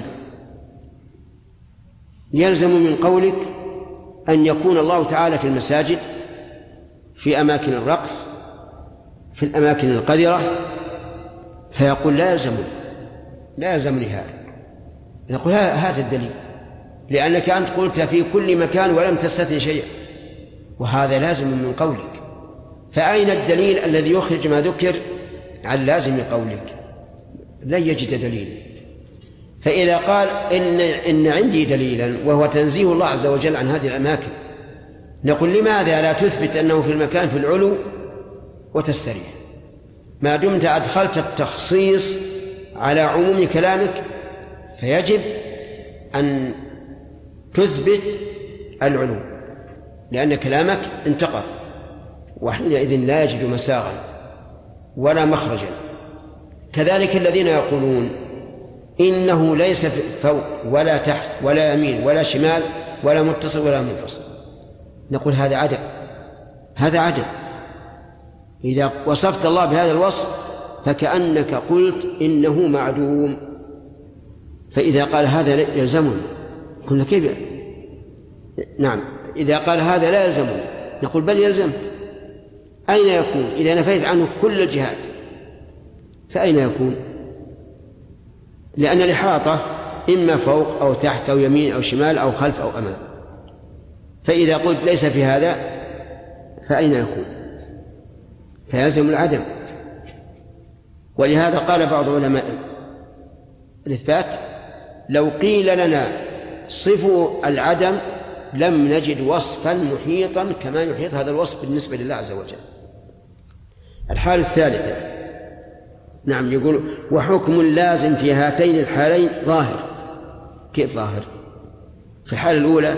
يلزم من قولك أن يكون الله تعالى في المساجد، في أماكن الرقص، في الأماكن القذرة، فيقول لا يلزمني لا يلزمني هذا. نقول هذا الدليل، لأنك أنت قلت في كل مكان ولم تستثني شيئا، وهذا لازم من قولك. فأين الدليل الذي يخرج ما ذكر عن لازم قولك؟ لن يجد دليل. فإذا قال إن, إن عندي دليلا وهو تنزيه الله عز وجل عن هذه الأماكن، نقول لماذا لا تثبت أنه في المكان في العلو وتستريح؟ ما دمت أدخلت التخصيص على عموم كلامك فيجب أن تثبت العلو، لأن كلامك انتقل، وحينئذ لا يجد مساغا ولا مخرجا. كذلك الذين يقولون إنه ليس فوق ولا تحت ولا يمين ولا شمال ولا متصل ولا منفصل، نقول هذا عدم هذا عدم. إذا وصفت الله بهذا الوصف فكأنك قلت إنه معدوم. فإذا قال هذا يلزمني قلنا كيف؟ نعم، إذا قال هذا لا يلزمه نقول بل يلزم. أين يكون إذا نفيت عنه كل الجهات؟ فأين يكون؟ لأن الإحاطة إما فوق أو تحت أو يمين أو شمال أو خلف أو أمام. فإذا قلت ليس في هذا فأين يكون؟ فيلزم العدم. ولهذا قال بعض علماء الإثبات لو قيل لنا صفوا العدم لم نجد وصفا محيطا كما يحيط هذا الوصف بالنسبة لله عز وجل. الحالة الثالثة، نعم، يقول وحكم اللازم في هاتين الحالين ظاهر. كيف ظاهر؟ في الحالة الأولى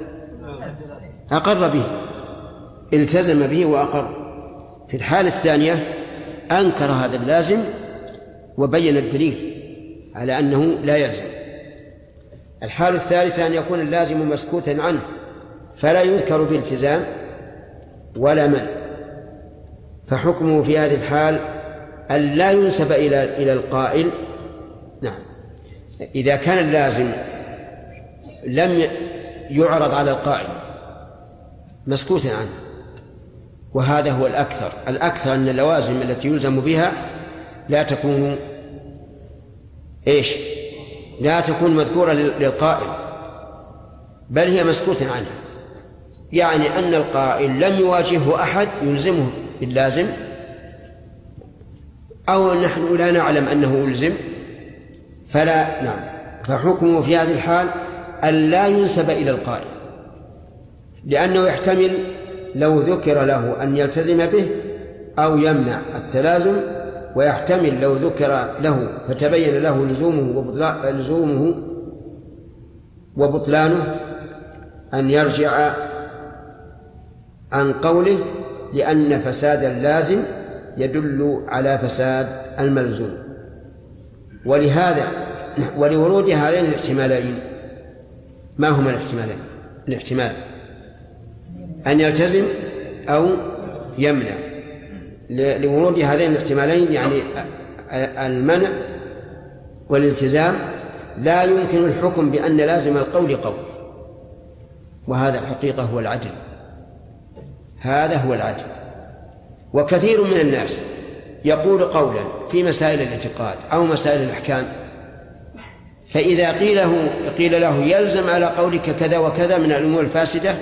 أقر به، التزم به وأقر. في الحالة الثانية أنكر هذا اللازم وبين الدليل على أنه لا يلزم. الحالة الثالثة أن يكون اللازم مسكوتا عنه فلا يذكر بالتزام ولا منع، فحكمه في هذه الحال أن لا ينسب إلى إلى القائل. نعم، إذا كان اللازم لم يعرض على القائل مسكوتا عنه، وهذا هو الأكثر. الأكثر أن اللوازم التي يلزم بها لا تكون إيش؟ لا تكون مذكورة للقائل بل هي مسكوتا عنها، يعني أن القائل لم يواجهه أحد يلزمه باللازم، أو نحن لا نعلم أنه يلزم فلا. نعم، فحكمه في هذه الحال أن لا ينسب إلى القائل، لأنه يحتمل لو ذكر له أن يلتزم به أو يمنع التلازم، ويحتمل لو ذكر له فتبين له لزومه وبطلانه أن يرجع عن قوله، لأن فساد اللازم يدل على فساد الملزوم. ولهذا ولورود هذين الاحتمالين، ما هما الاحتمالين؟ الاحتمال أن يلتزم أو يمنع. لورود هذين الاحتمالين يعني المنع والالتزام لا يمكن الحكم بأن لازم القول قول، وهذا الحقيقة هو العدل. هذا هو العدل. وكثير من الناس يقول قولا في مسائل الاعتقاد أو مسائل الأحكام، فإذا قيل له, قيل له يلزم على قولك كذا وكذا من الأمور الفاسدة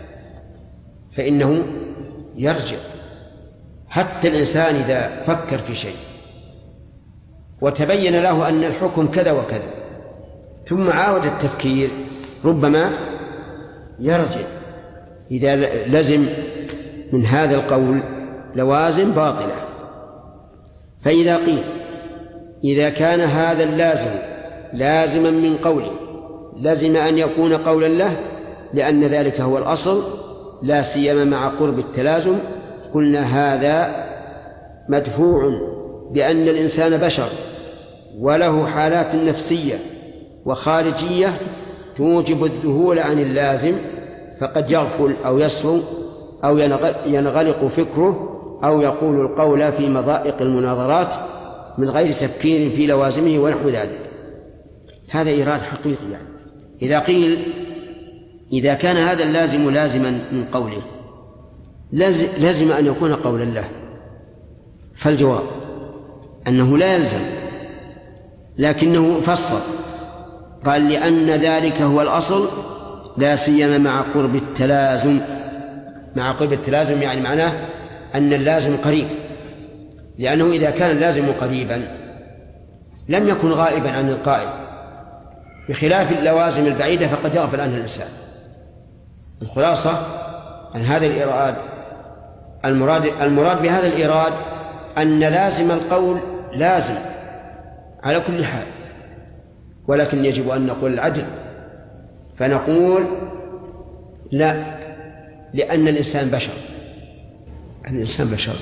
فإنه يرجع. حتى الإنسان إذا فكر في شيء وتبين له أن الحكم كذا وكذا ثم عاود التفكير ربما يرجع إذا لزم من هذا القول لوازم باطلة. فإذا قيل إذا كان هذا اللازم لازما من قوله لازم أن يكون قولا له، لأن ذلك هو الأصل لا سيما مع قرب التلازم، قلنا هذا مدفوع بأن الإنسان بشر وله حالات نفسية وخارجية توجب الذهول عن اللازم، فقد يغفل أو يسهو أو ينغلق فكره أو يقول القول في مضائق المناظرات من غير تفكير في لوازمه ونحو ذلك. هذا إيراد حقيقي. يعني إذا قيل إذا كان هذا اللازم لازما من قوله لازم أن يكون قولا له، فالجواب أنه لا يلزم، لكنه فصل قال لأن ذلك هو الأصل لا سيما مع قرب التلازم. مع قرب التلازم يعني معناه أن اللازم قريب، لأنه إذا كان اللازم قريبا لم يكن غائبا عن القائل، بخلاف اللوازم البعيدة فقد يغفل عنها الإنسان. الخلاصة أن هذا الإيراد المراد, المراد بهذا الإيراد أن لازم القول لازم على كل حال، ولكن يجب أن نقول العدل، فنقول لا، لأن الإنسان بشر. الإنسان بشر.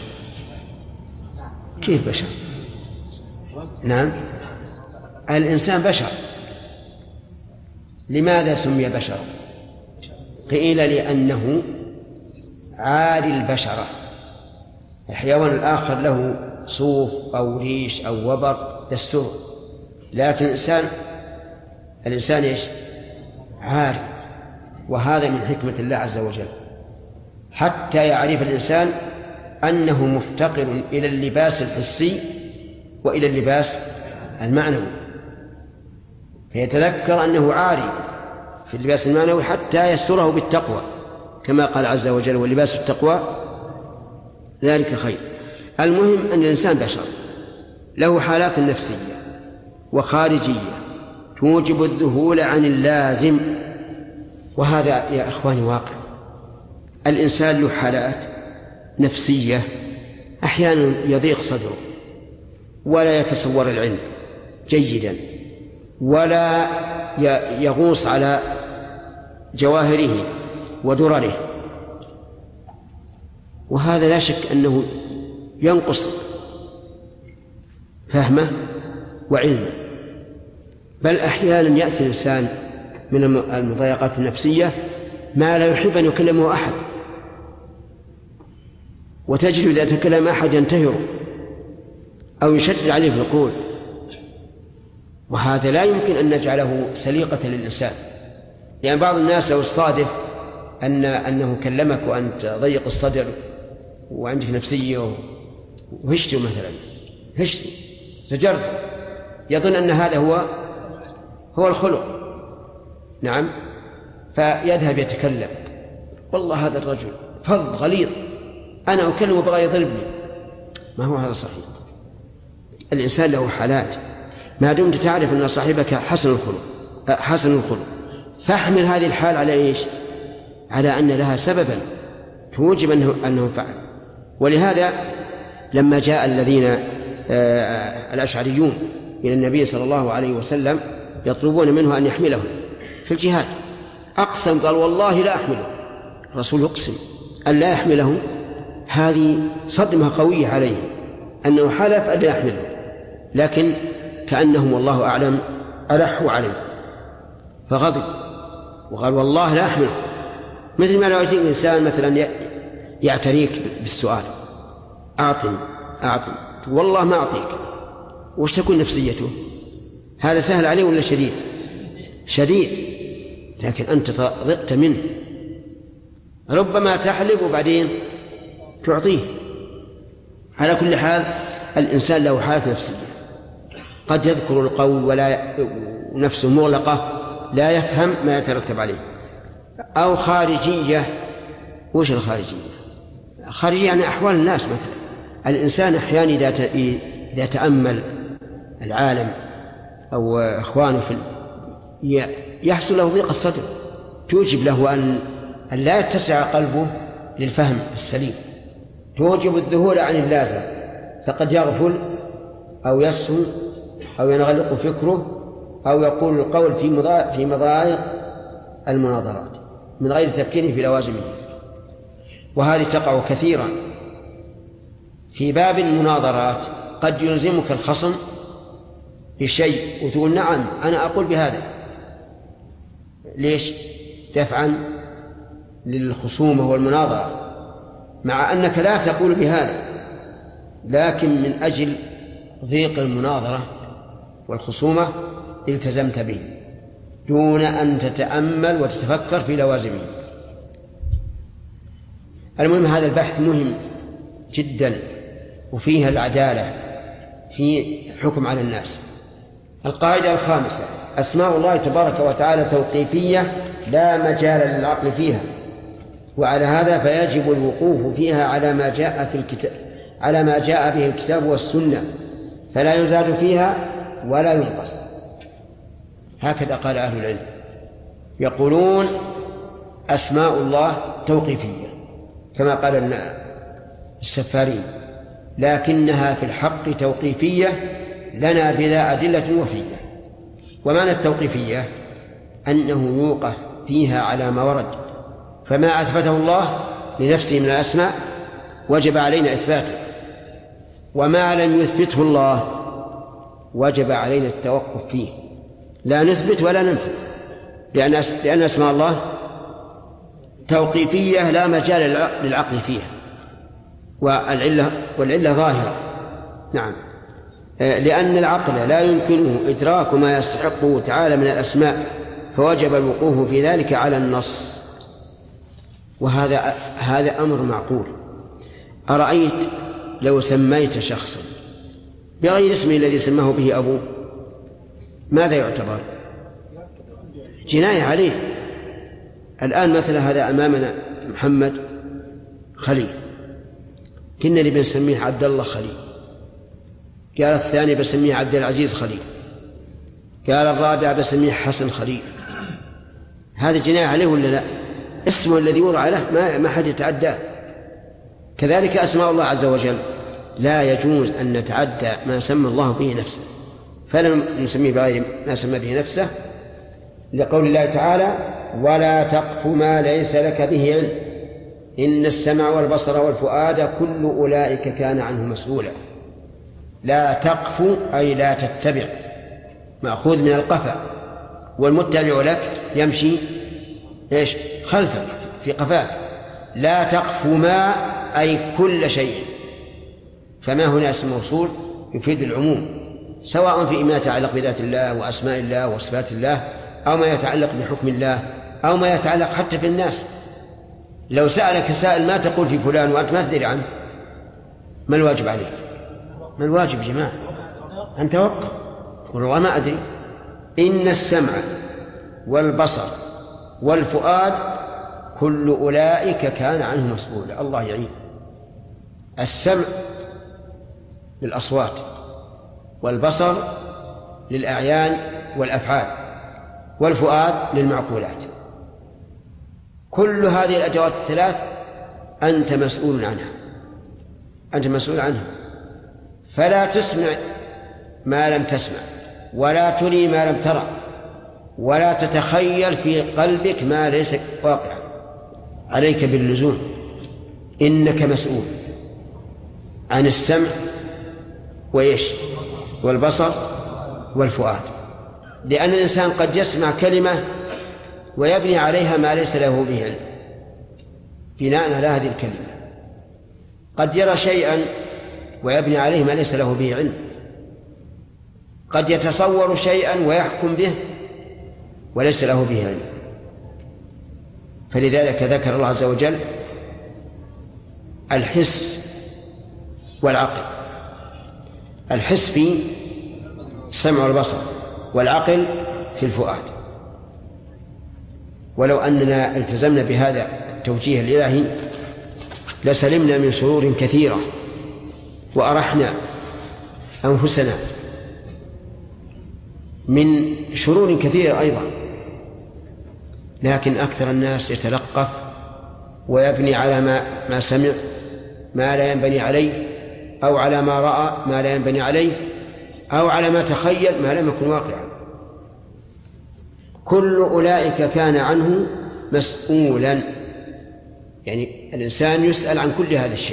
كيف بشر؟ نعم، الإنسان بشر. لماذا سمي بشر؟ قيل لأنه عالي البشرة. الحيوان الآخر له صوف أو ريش أو وبر دستور، لكن الإنسان الإنسان إيش؟ عاري، وهذا من حكمة الله عز وجل حتى يعرف الإنسان أنه مفتقر إلى اللباس الحسي وإلى اللباس المعنوي، فيتذكر أنه عاري في اللباس المعنوي حتى يستره بالتقوى، كما قال عز وجل: ولباس التقوى ذلك خير. المهم أن الإنسان بشر له حالات نفسية وخارجية توجب الذهول عن اللازم، وهذا يا إخواني واقع. الإنسان له حالات نفسية، أحيانا يضيق صدره ولا يتصور العلم جيدا ولا يغوص على جواهره ودرره، وهذا لا شك أنه ينقص فهمه وعلمه. بل أحيانا يأتي الإنسان من المضايقات النفسية ما لا يحب أن يكلمه أحد، وتجد إذا تكلم أحد ينتهره أو يشدد عليه في القول، وهذا لا يمكن أن نجعله سليقة للإنسان، لأن بعض الناس لو الصادف أن أنه كلمك وأنت ضيق الصدر وعندك نفسية وهشته مثلا هشته زجرت، يظن أن هذا هو هو الخلق. نعم، فيذهب يتكلم: والله هذا الرجل فظ غليظ، أنا أكلمه بغى يضربني. ما هو هذا صحيح. الإنسان له حالات، ما دمت تعرف أن صاحبك حسن الخلق حسن الخلق فاحمل هذه الحال على إيش؟ على أن لها سببا توجب أنه, أنه فعل. ولهذا لما جاء الذين آه الأشعريون إلى النبي صلى الله عليه وسلم يطلبون منه أن يحملهم في الجهاد، أقسم قال: والله لا أحمله. الرسول يقسم أن لا يحملهم، هذه صدمة قوية عليه أنه حلف أن لا يحمله، لكن كأنهم والله أعلم ألحوا عليه فغضب وقال: والله لا أحمله. مثل ما لو يأتي إنسان مثلا يعتريك بالسؤال: أعطني أعطني، والله ما أعطيك، وش تكون نفسيته؟ هذا سهل عليه ولا شديد؟ شديد، لكن أنت ضقت منه. ربما تحلف وبعدين تعطيه. على كل حال الإنسان له حالة نفسية، قد يذكر القول ولا نفسه مغلقة لا يفهم ما يترتب عليه، أو خارجية. وش الخارجية؟ خارجية يعني أحوال الناس. مثلا الإنسان أحيانا إذا تأمل العالم أو إخوانه في يحصل له ضيق الصدر، توجب له أن لا يتسع قلبه للفهم السليم، توجب الذهول عن اللازم، فقد يغفل أو يسهو أو ينغلق فكره أو يقول القول في مضايق المناظرات من غير تفكير في لوازمه. وهذه تقع كثيرا في باب المناظرات. قد يلزمك الخصم بشيء وتقول: نعم أنا أقول بهذا. ليش؟ دفعا للخصومة والمناظرة، مع أنك لا تقول بهذا، لكن من أجل ضيق المناظرة والخصومة التزمت به دون أن تتأمل وتتفكر في لوازمه. المهم هذا البحث مهم جدا، وفيها العدالة في حكم على الناس. القاعدة الخامسة: أسماء الله تبارك وتعالى توقيفية لا مجال للعقل فيها، وعلى هذا فيجب الوقوف فيها على ما جاء في الكتاب على ما جاء به الكتاب والسنة، فلا يزاد فيها ولا ينقص. هكذا قال أهل العلم، يقولون أسماء الله توقيفية كما قال السفارين، لكنها في الحق توقيفية لنا بذا أدلة وفية. ومعنى التوقيفية أنه يوقف فيها على ما ورد، فما أثبته الله لنفسه من الأسماء وجب علينا إثباته، وما لم يثبته الله وجب علينا التوقف فيه، لا نثبت ولا ننفي، لأن لأن أسماء الله توقيفية لا مجال للعقل فيها، والعلة, والعلة ظاهرة. نعم، لأن العقل لا يمكنه إدراك ما يستحقه تعالى من الأسماء فوجب الوقوف في ذلك على النص، وهذا هذا أمر معقول. أرأيت لو سميت شخصا بغير اسمه الذي سماه به أبوه ماذا يعتبر؟ جناية عليه. الآن مثلا هذا أمامنا محمد خليل، كنا اللي بنسميه عبد الله خليل، قال الثاني بسميه عبد العزيز خليل، قال الرابع بسميه حسن خليل. هذا جناية عليه ولا لا؟ اسمه الذي وضع له ما ما حد يتعداه. كذلك أسماء الله عز وجل لا يجوز أن نتعدى ما سمى الله به نفسه، فلا نسميه بغير ما سمى به نفسه، لقول الله تعالى: ولا تقف ما ليس لك به علم إن السمع والبصر والفؤاد كل أولئك كان عنه مسؤولا. لا تقف أي لا تتبع، مأخوذ من القفا، والمتبع لك يمشي إيش؟ خلفك في قفاك. لا تقف ما أي كل شيء، فما هنا اسم موصول يفيد العموم، سواء في ما يتعلق بذات الله وأسماء الله وصفات الله، أو ما يتعلق بحكم الله، أو ما يتعلق حتى في الناس. لو سألك سائل ما تقول في فلان وأنت ما تدري عنه، ما الواجب عليك؟ ما الواجب يا جماعة؟ أن توقف، تقول والله ما أدري. إن السمع والبصر والفؤاد كل أولئك كان عنه مسؤولا. الله يعين. السمع للأصوات، والبصر للأعيان والأفعال، والفؤاد للمعقولات. كل هذه الأدوات الثلاث أنت مسؤول عنها، أنت مسؤول عنها. فلا تسمع ما لم تسمع، ولا تري ما لم ترى، ولا تتخيل في قلبك ما ليس واقعا. عليك باللزوم، إنك مسؤول عن السمع وإيش والبصر والفؤاد، لأن الإنسان قد يسمع كلمة ويبني عليها ما ليس له به علم بناء على هذه الكلمة، قد يرى شيئا ويبني عليه ما ليس له به علم، قد يتصور شيئا ويحكم به وليس له به علم. فلذلك ذكر الله عز وجل الحس والعقل. الحس في السمع والبصر، والعقل في الفؤاد. ولو أننا التزمنا بهذا التوجيه الإلهي لسلمنا من شرور كثيرة وأرحنا أنفسنا من شرور كثيرة أيضا. لكن أكثر الناس يتلقف ويبني على ما, ما سمع ما لا ينبني عليه، أو على ما رأى ما لا ينبني عليه، أو على ما تخيل ما لم يكن واقعا. كل أولئك كان عنه مسؤولا، يعني الإنسان يسأل عن كل هذا الشيء.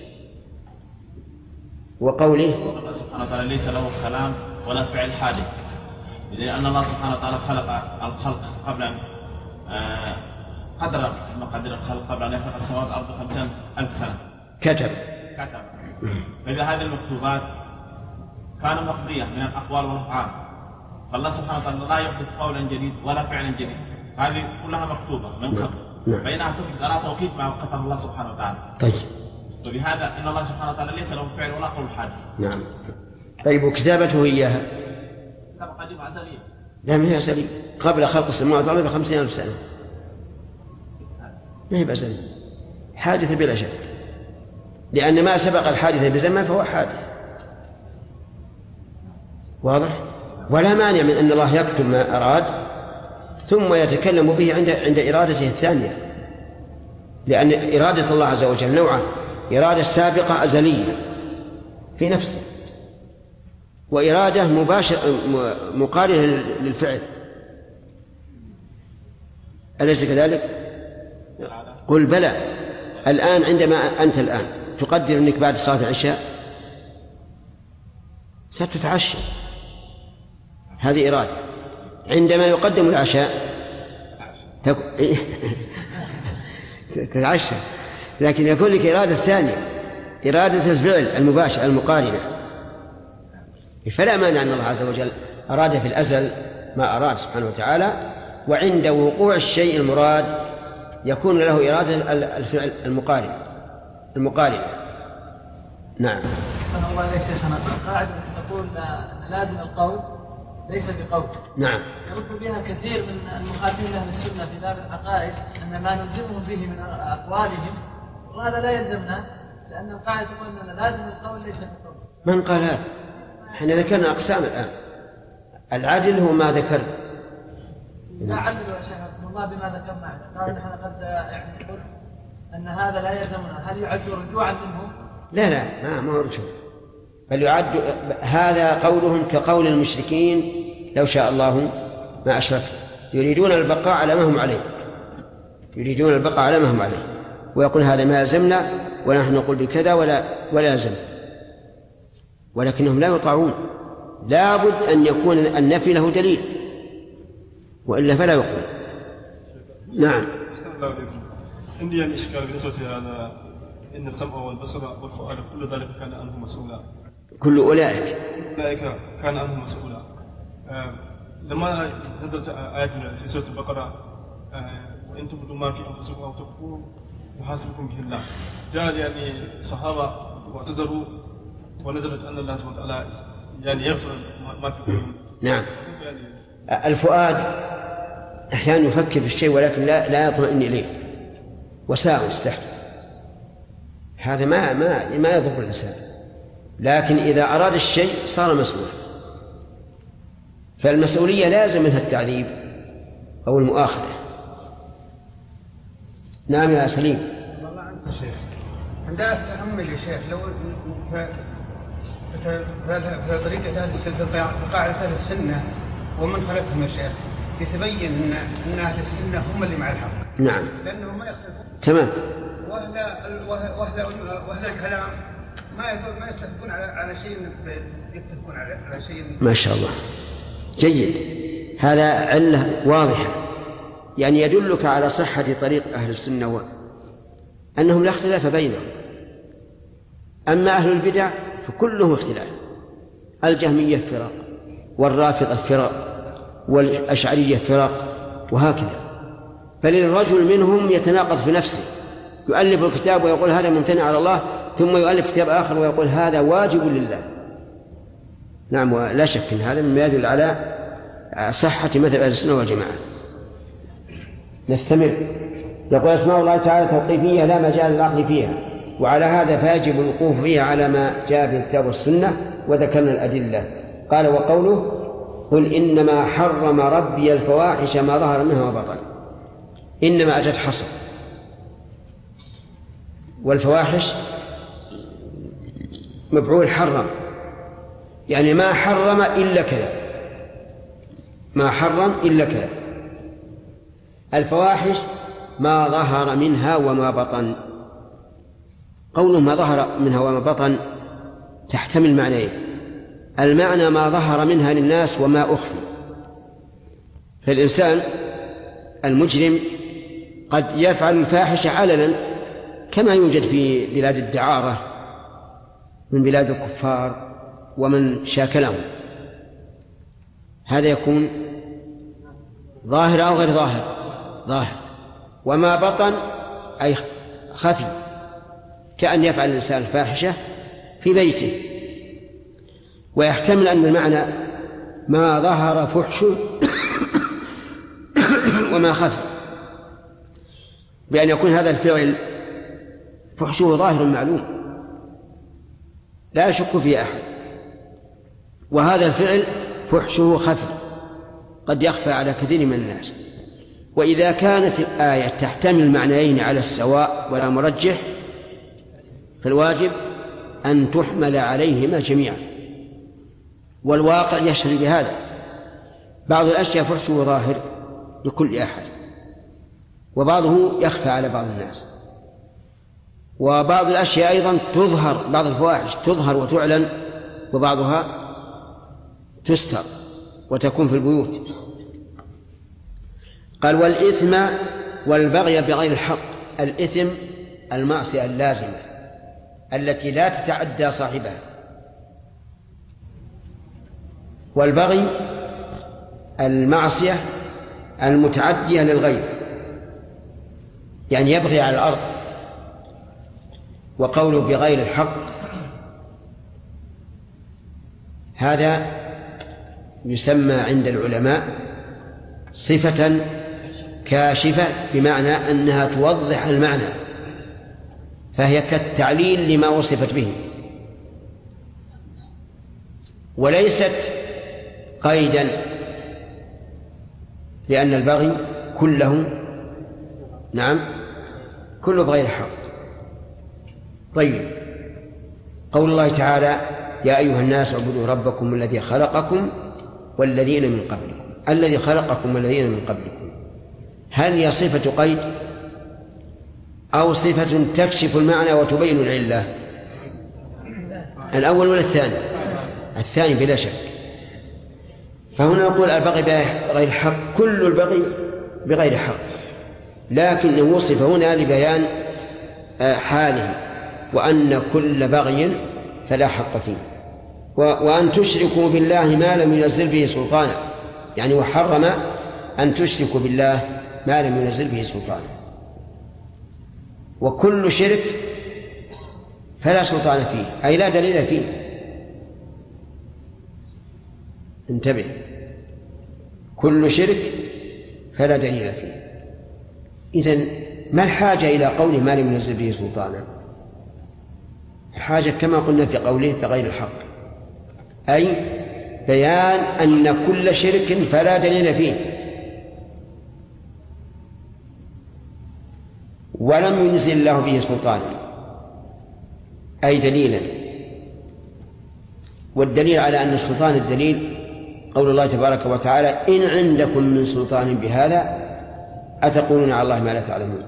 وقوله الله سبحانه وتعالى ليس له كلام ولا فعل حادث، لأن الله سبحانه وتعالى خلق الخلق قبل أن آه قدر مقادير الخلق قبل أن يخلق السماوات والأرض خمسين ألف سنة. كتب كتب فإذا هذه المكتوبات كان مقضية من الأقوال والأفعال، فالله سبحانه وتعالى لا يحدث قولا جديد ولا فعلا جديد، هذه كلها مكتوبة من قبل. نعم. فإنها تفيد على توقيت ما وقفه الله سبحانه وتعالى. طيب. وبهذا إن الله سبحانه وتعالى ليس له فعل ولا قول حادث. نعم. طيب، وكتابته إياها كتابة قديمة أزلية. لا، ما هي أزلية، قبل خلق السماوات والأرض بخمسين ألف سنة، ما هي أزلية، حادثة بلا شك، لأن ما سبق الحادثة بزمن فهو حادث. واضح؟ ولا مانع من أن الله يكتب ما أراد ثم يتكلم به عند عند إرادته الثانية، لأن إرادة الله عز وجل نوعان: إرادة سابقة أزلية في نفسه، وإرادة مباشرة مقارنة للفعل. أليس كذلك؟ قل بلى. الآن عندما أنت الآن تقدر أنك بعد صلاة العشاء ستتعشى، هذه إرادة. عندما يقدم العشاء تك... تتعشى، لكن يكون لك إرادة ثانية، إرادة الفعل المباشر المقارنة. فلا مانع أن الله عز وجل أراد في الأزل ما أراد سبحانه وتعالى، وعند وقوع الشيء المراد يكون له إرادة الفعل المقارن المقارنة. نعم. أحسن الله إليك شيخنا. القاعدة التي تقول أن لازم القول ليس بقول. نعم. يرد بها كثير من المخالفين لأهل السنة في باب العقائد أن ما نلزمهم به من أقوالهم وهذا لا يلزمنا، لأن القاعدة تقول أن لازم القول ليس بقول. من قال هذا؟ احنا ذكرنا أقسام الآن. العدل هو ما ذكر. لا عللوا يا شيخ الله بما ذكرنا. قال نحن قد يعني نقول أن هذا لا يلزمنا. هل يعد رجوعا منهم؟ لا لا ما ما هو رجوع، بل يعد هذا قولهم كقول المشركين لو شاء الله ما أشركت، يريدون البقاء على ما هم عليه، يريدون البقاء على ما هم عليه، ويقول هذا ما يلزمنا ونحن نقول بكذا ولا ولا يلزم، ولكنهم لا يطاعون. لا بد أن يكون النفي له دليل وإلا فلا يقبل. نعم. عندي يعني إشكال بالنسبة لهذا إن السمع والبصر والفؤاد كل ذلك كان عنه مسؤولا. كل أولئك أولئك كان عنه مسؤولا. آه لما نزلت آيات في سورة البقرة آه وإن تبدوا ما في أنفسكم أو تخفوه يحاسبكم به الله، جاء يعني صحابة واعتذروا ونزلت أن الله سبحانه وتعالى يعني يغفر ما في قلوبهم. نعم. الفؤاد أحيانا يفكر في الشيء ولكن لا لا يطمئن إليه وساء يستحدث، هذا ما ما ما يضر الإنسان، لكن إذا أراد الشيء صار مسؤولا، فالمسؤولية لازم منها التعذيب أو المؤاخذة. نعم يا سليم. والله عنك شيخ عندها تأمل يا شيخ لو في طريقة أهل السنة في قاعدة أهل السنة ومن خلفهم يا شيخ يتبين أن أن أهل السنة هم اللي مع الحق. نعم. لأنهم ما يختلفون. تمام. وأهل وأهل وأهل الكلام ما ما يتفقون على على شيء يتفقون على على شيء. ما شاء الله جيد، هذا علة واضحة يعني يدلك على صحة طريق أهل السنة وأنهم لا اختلاف بينهم. أما أهل البدع فكلهم اختلاف، الجهمية فرق والرافضة فرق والأشعرية فرق وهكذا، فللرجل منهم يتناقض في نفسه، يؤلف الكتاب ويقول هذا ممتنع على الله، ثم يؤلف كتاب آخر ويقول هذا واجب لله. نعم، ولا شك أن هذا مما يدل على صحة مذهب أهل السنة والجماعة. نستمر. يقول أسماء الله تعالى توقيفية لا مجال للعقل فيها، وعلى هذا فيجب الوقوف فيها على ما جاء في الكتاب والسنة، وذكرنا الأدلة. قال وقوله قل إنما حرم ربي الفواحش ما ظهر منها وبطن، إنما أتت حصر، والفواحش مفعول حرم، يعني ما حرم إلا كذا، ما حرم إلا كذا. الفواحش ما ظهر منها وما بطن، قوله ما ظهر منها وما بطن تحتمل معنيين، المعنى ما ظهر منها للناس وما أخفي، فالإنسان المجرم قد يفعل الفاحشة علنا كما يوجد في بلاد الدعارة من بلاد الكفار ومن شاكلهم، هذا يكون ظاهر أو غير ظاهر؟ ظاهر. وما بطن أي خفي، كأن يفعل الإنسان الفاحشة في بيته. ويحتمل أن المعنى ما ظهر فحش وما خفي، بأن يكون هذا الفعل فحشه ظاهر معلوم لا يشك فيه أحد، وهذا الفعل فحشه خفي قد يخفى على كثير من الناس. وإذا كانت الآية تحتمل معنيين على السواء ولا مرجح، فالواجب أن تحمل عليهما جميعا، والواقع يشهد بهذا. بعض الأشياء فحشه ظاهر لكل أحد، وبعضه يخفى على بعض الناس، وبعض الأشياء أيضا تظهر، بعض الفواحش تظهر وتعلن، وبعضها تستر وتكون في البيوت. قال والإثم والبغي بغير الحق. الإثم المعصية اللازمة التي لا تتعدى صاحبها، والبغي المعصية المتعدية للغير، يعني يبغي على الأرض. وقوله بغير الحق هذا يسمى عند العلماء صفة كاشفة، بمعنى أنها توضح المعنى، فهي كالتعليل لما وصفت به، وليست قيدا، لأن البغي كله نعم كله بغير حق. طيب، قول الله تعالى يا أيها الناس اعبدوا ربكم الذي خلقكم والذين من قبلكم. الذي خلقكم والذين من قبلكم، هل هي صفة قيد أو صفة تكشف المعنى وتبين العلة؟ الأول ولا الثاني؟ الثاني بلا شك. فهنا نقول البغي بغير حق، كل البغي بغير حق، لكن وصف هنا لبيان حاله، وأن كل بغي فلا حق فيه. وأن تشركوا بالله ما لم ينزل به سلطانا، يعني وحرم أن تشركوا بالله ما لم ينزل به سلطانا. وكل شرك فلا سلطان فيه، أي لا دليل فيه. انتبه، كل شرك فلا دليل فيه. إذن ما الحاجة إلى قوله ما لم ينزل به سلطانا؟ الحاجة كما قلنا في قوله بغير الحق، أي بيان أن كل شرك فلا دليل فيه، ولم ينزل الله به سلطانا أي دليلا. والدليل على أن السلطان الدليل قول الله تبارك وتعالى إن عندكم من سلطان بهذا أتقولون على الله ما لا تعلمون.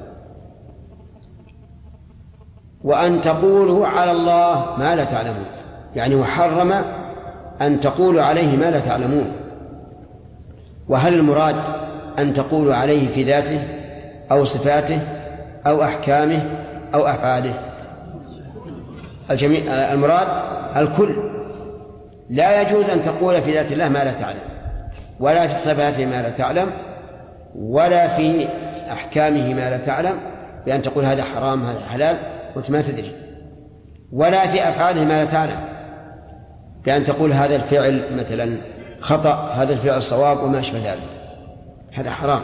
وأن تقولوا على الله ما لا تعلمون، يعني وحرم أن تقولوا عليه ما لا تعلمون. وهل المراد أن تقولوا عليه في ذاته أو صفاته أو أحكامه أو أفعاله؟ الجميع، المراد الكل. لا يجوز أن تقول في ذات الله ما لا تعلم، ولا في صفاته ما لا تعلم، ولا في أحكامه ما لا تعلم، بأن تقول هذا حرام هذا حلال وأنت ما تدري، ولا في أفعاله ما لا تعلم، بأن تقول هذا الفعل مثلا خطأ هذا الفعل صواب وما أشبه ذلك، هذا حرام.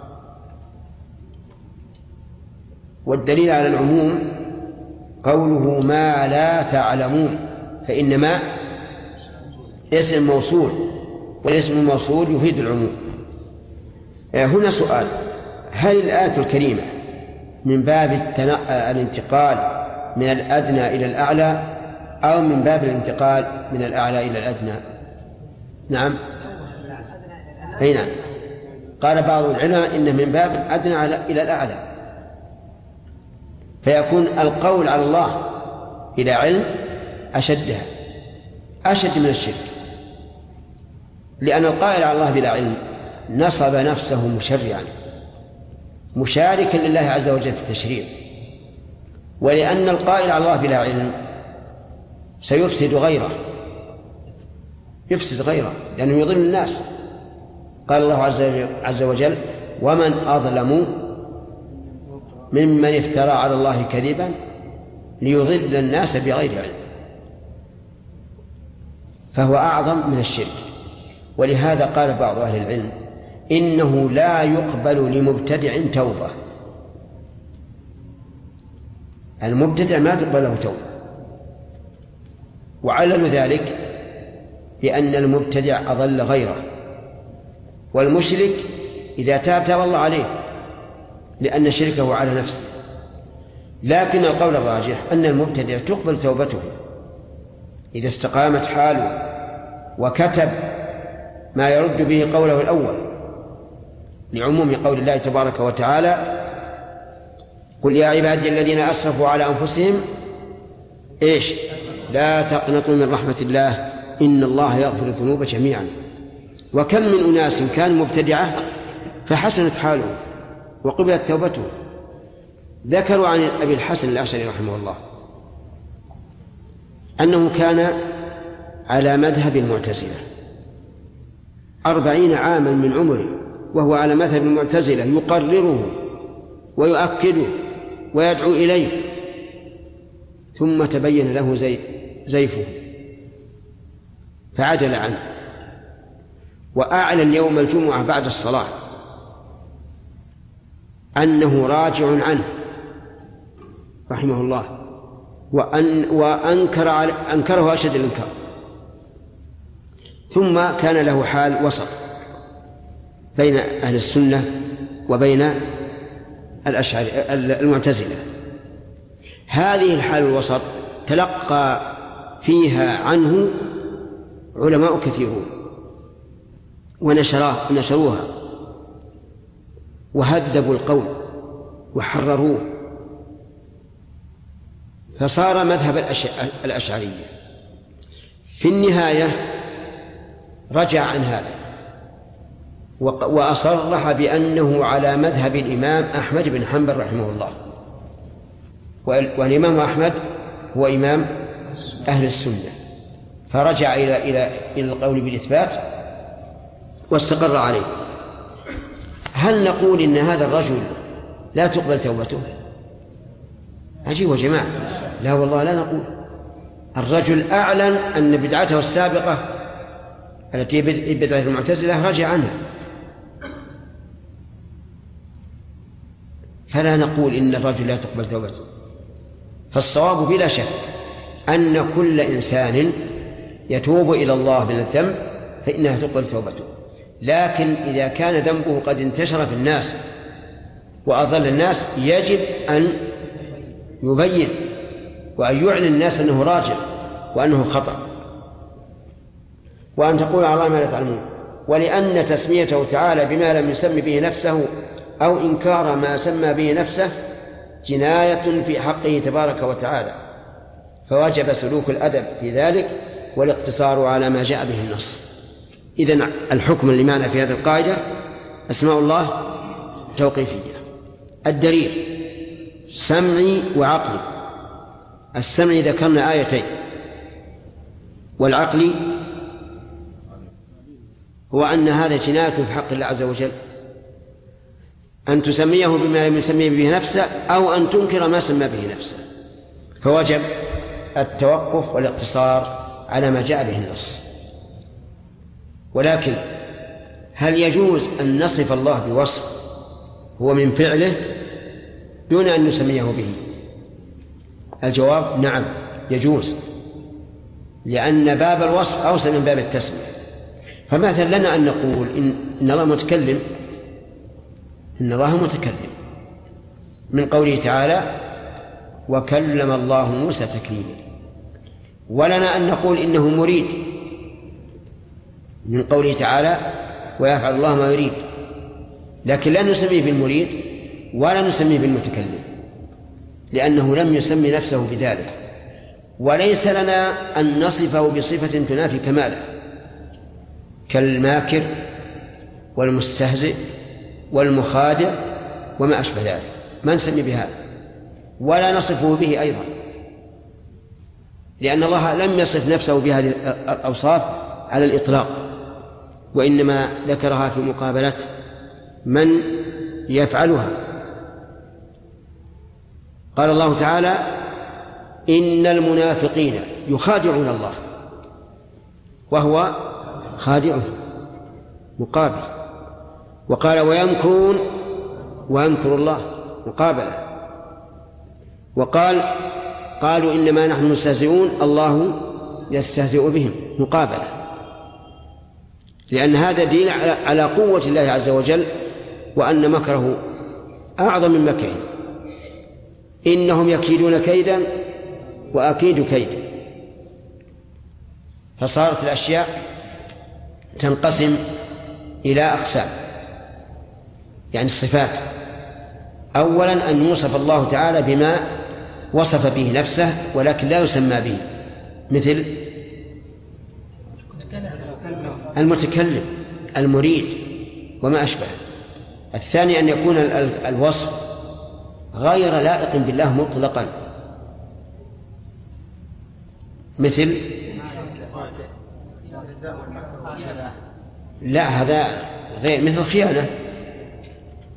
والدليل على العموم قوله ما لا تعلمون، فإن ما اسم موصول، والاسم الموصول يفيد العموم. هنا سؤال: هل الآية الكريمة من باب الانتقال من الأدنى إلى الأعلى أو من باب الانتقال من الأعلى إلى الأدنى؟ نعم، أي نعم. قال بعض العلماء إن من باب الأدنى إلى الأعلى، فيكون القول على الله إلى علم أشدها أشد من الشرك، لأن القائل على الله بلا علم نصب نفسه مشرعا مشاركا لله عز وجل في التشريع، ولأن القائل على الله بلا علم سيفسد غيره يفسد غيره لأنه يضل الناس. قال الله عز وجل ومن أظلم ممن افترى على الله كذبا ليضل الناس بغير علم، فهو أعظم من الشرك. ولهذا قال بعض أهل العلم إنه لا يقبل لمبتدع توبة، المبتدع ما تقبل له توبة، وعلل ذلك بأن المبتدع أضل غيره، والمشرك إذا تاب تاب الله عليه لأن شركه على نفسه. لكن القول الراجح أن المبتدع تقبل توبته إذا استقامت حاله وكتب ما يرد به قوله الأول، لعموم قول الله تبارك وتعالى قل يا عبادي الذين أسرفوا على أنفسهم إيش لا تقنطوا من رحمة الله إن الله يغفر الذنوب جميعا. وكم من أناس كانوا مبتدعة فحسنت حاله وقبلت توبته. ذكروا عن أبي الحسن الأشعري رحمه الله أنه كان على مذهب المعتزلة أربعين عاما من عمره وهو على مذهب المعتزلة يقرره ويؤكده ويدعو إليه، ثم تبين له زي زيفه فعدل عنه وأعلن يوم الجمعة بعد الصلاة أنه راجع عنه رحمه الله، وأن وأنكر على أنكره أشد الإنكار. ثم كان له حال وسط بين أهل السنة وبين الأشعري المعتزلة. هذه الحال الوسط تلقى فيها عنه علماء كثيرون ونشروها وهذبوا القول وحرروه، فصار مذهب الأشعرية. في النهاية رجع عن هذا وأصرح بأنه على مذهب الإمام أحمد بن حنبل رحمه الله، والإمام أحمد هو إمام أهل السنة، فرجع إلى إلى إلى القول بالإثبات واستقر عليه. هل نقول إن هذا الرجل لا تقبل توبته؟ عجيب يا جماعة، لا والله لا نقول. الرجل أعلن أن بدعته السابقة التي بدعة المعتزلة رجع عنها، فلا نقول إن الرجل لا تقبل توبته. فالصواب بلا شك أن كل إنسان يتوب إلى الله من الذنب فإنها تقبل توبته، لكن إذا كان ذنبه قد انتشر في الناس وأضل الناس يجب أن يبين وأن يعلن الناس أنه راجع وأنه خطأ، وأن تقول على الله ما لا تعلمون. ولأن تسميته تعالى بما لم يسم به نفسه أو إنكار ما سمى به نفسه جناية في حقه تبارك وتعالى، فوجب سلوك الأدب في ذلك والاقتصار على ما جاء به النص. إذن الحكم اللي معنا في هذه القاعدة أسماء الله توقيفية. الدليل سمعي وعقلي. السمعي ذكرنا آيتين، والعقلي هو أن هذا جناية في حق الله عز وجل، أن تسميه بما لم يسميه به نفسه أو أن تنكر ما سمى به نفسه، فوجب التوقف والاقتصار على ما جاء به النص. ولكن هل يجوز أن نصف الله بوصف هو من فعله دون أن نسميه به؟ الجواب نعم يجوز، لأن باب الوصف أوسع من باب التسمية. فمثلا لنا أن نقول إن, إن الله متكلم، إن الله متكلم من قوله تعالى وكلم الله موسى تكليما، ولنا أن نقول إنه مريد من قوله تعالى ويفعل الله ما يريد، لكن لا نسميه بالمريد ولا نسميه بالمتكلم لأنه لم يسمي نفسه بذلك، وليس لنا أن نصفه بصفة تنافي كماله كالماكر والمستهزئ والمخادع وما أشبه ذلك، ما نسمي بهذا ولا نصفه به أيضا، لأن الله لم يصف نفسه بهذه الأوصاف على الإطلاق، وإنما ذكرها في مقابلة من يفعلها. قال الله تعالى إن المنافقين يخادعون الله وهو خادعهم مقابل، وقال ويمكرون ويمكر الله مقابلة، وقال قالوا إنما نحن مستهزئون الله يستهزئ بهم مقابلة، لأن هذا دليل على قوة الله عز وجل وأن مكره أعظم من مكره. إنهم يكيدون كيدا وأكيد كيدا. فصارت الأشياء تنقسم إلى أقسام، يعني الصفات. أولا أن يوصف الله تعالى بما وصف به نفسه ولكن لا يسمى به، مثل المتكلم المريد وما أشبه. الثاني أن يكون الوصف غير لائق بالله مطلقا، مثل لا هذا غير، مثل خيانة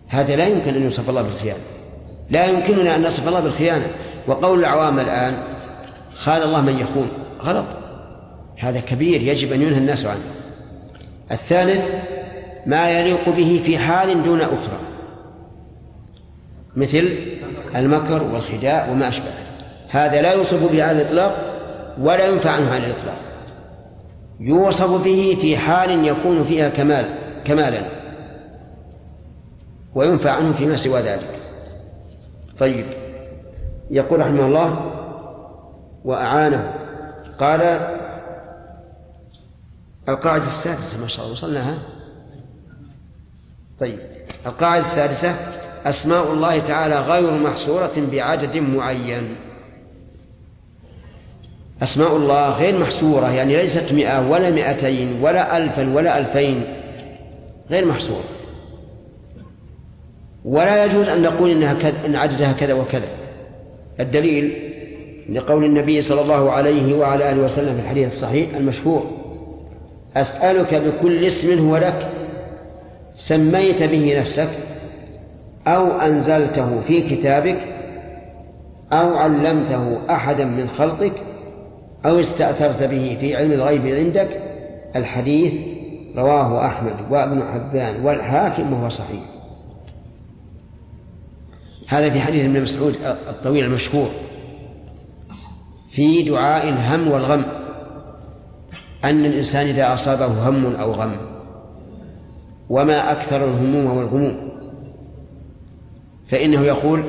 هذا لا يمكن أن يوصف الله بالخيانة، لا يمكننا أن نصف الله بالخيانة. وقول العوام الآن خان الله من يخون غلط، هذا كبير يجب أن ينهى الناس عنه. الثالث ما يليق به في حال دون أخرى، مثل المكر والخداع وما أشبه، هذا لا يوصف به على الإطلاق ولا ينفع عنه على الإطلاق، يوصف به في حال يكون فيها كمال كمالا وينفع عنه فيما سوى ذلك. طيب، يقول رحمه الله وأعانه. قال القاعدة السادسة، ما شاء الله وصلناها. طيب، القاعدة السادسة أسماء الله تعالى غير محصورة بعدد معين. أسماء الله غير محصورة، يعني ليست مئة ولا مئتين ولا ألفا ولا ألفين، غير محصورة، ولا يجوز أن نقول إنها كذا إن عددها كذا وكذا. الدليل لقول النبي صلى الله عليه وعلى آله وسلم في الحديث الصحيح المشهور: أسألك بكل اسم هو لك سميت به نفسك أو أنزلته في كتابك أو علمته أحدا من خلقك أو استأثرت به في علم الغيب عندك. الحديث رواه أحمد وابن حبان والحاكم وهو صحيح. هذا في حديث ابن مسعود الطويل المشهور في دعاء الهم والغم، أن الإنسان إذا أصابه هم أو غم، وما أكثر الهموم والغموم، فإنه يقول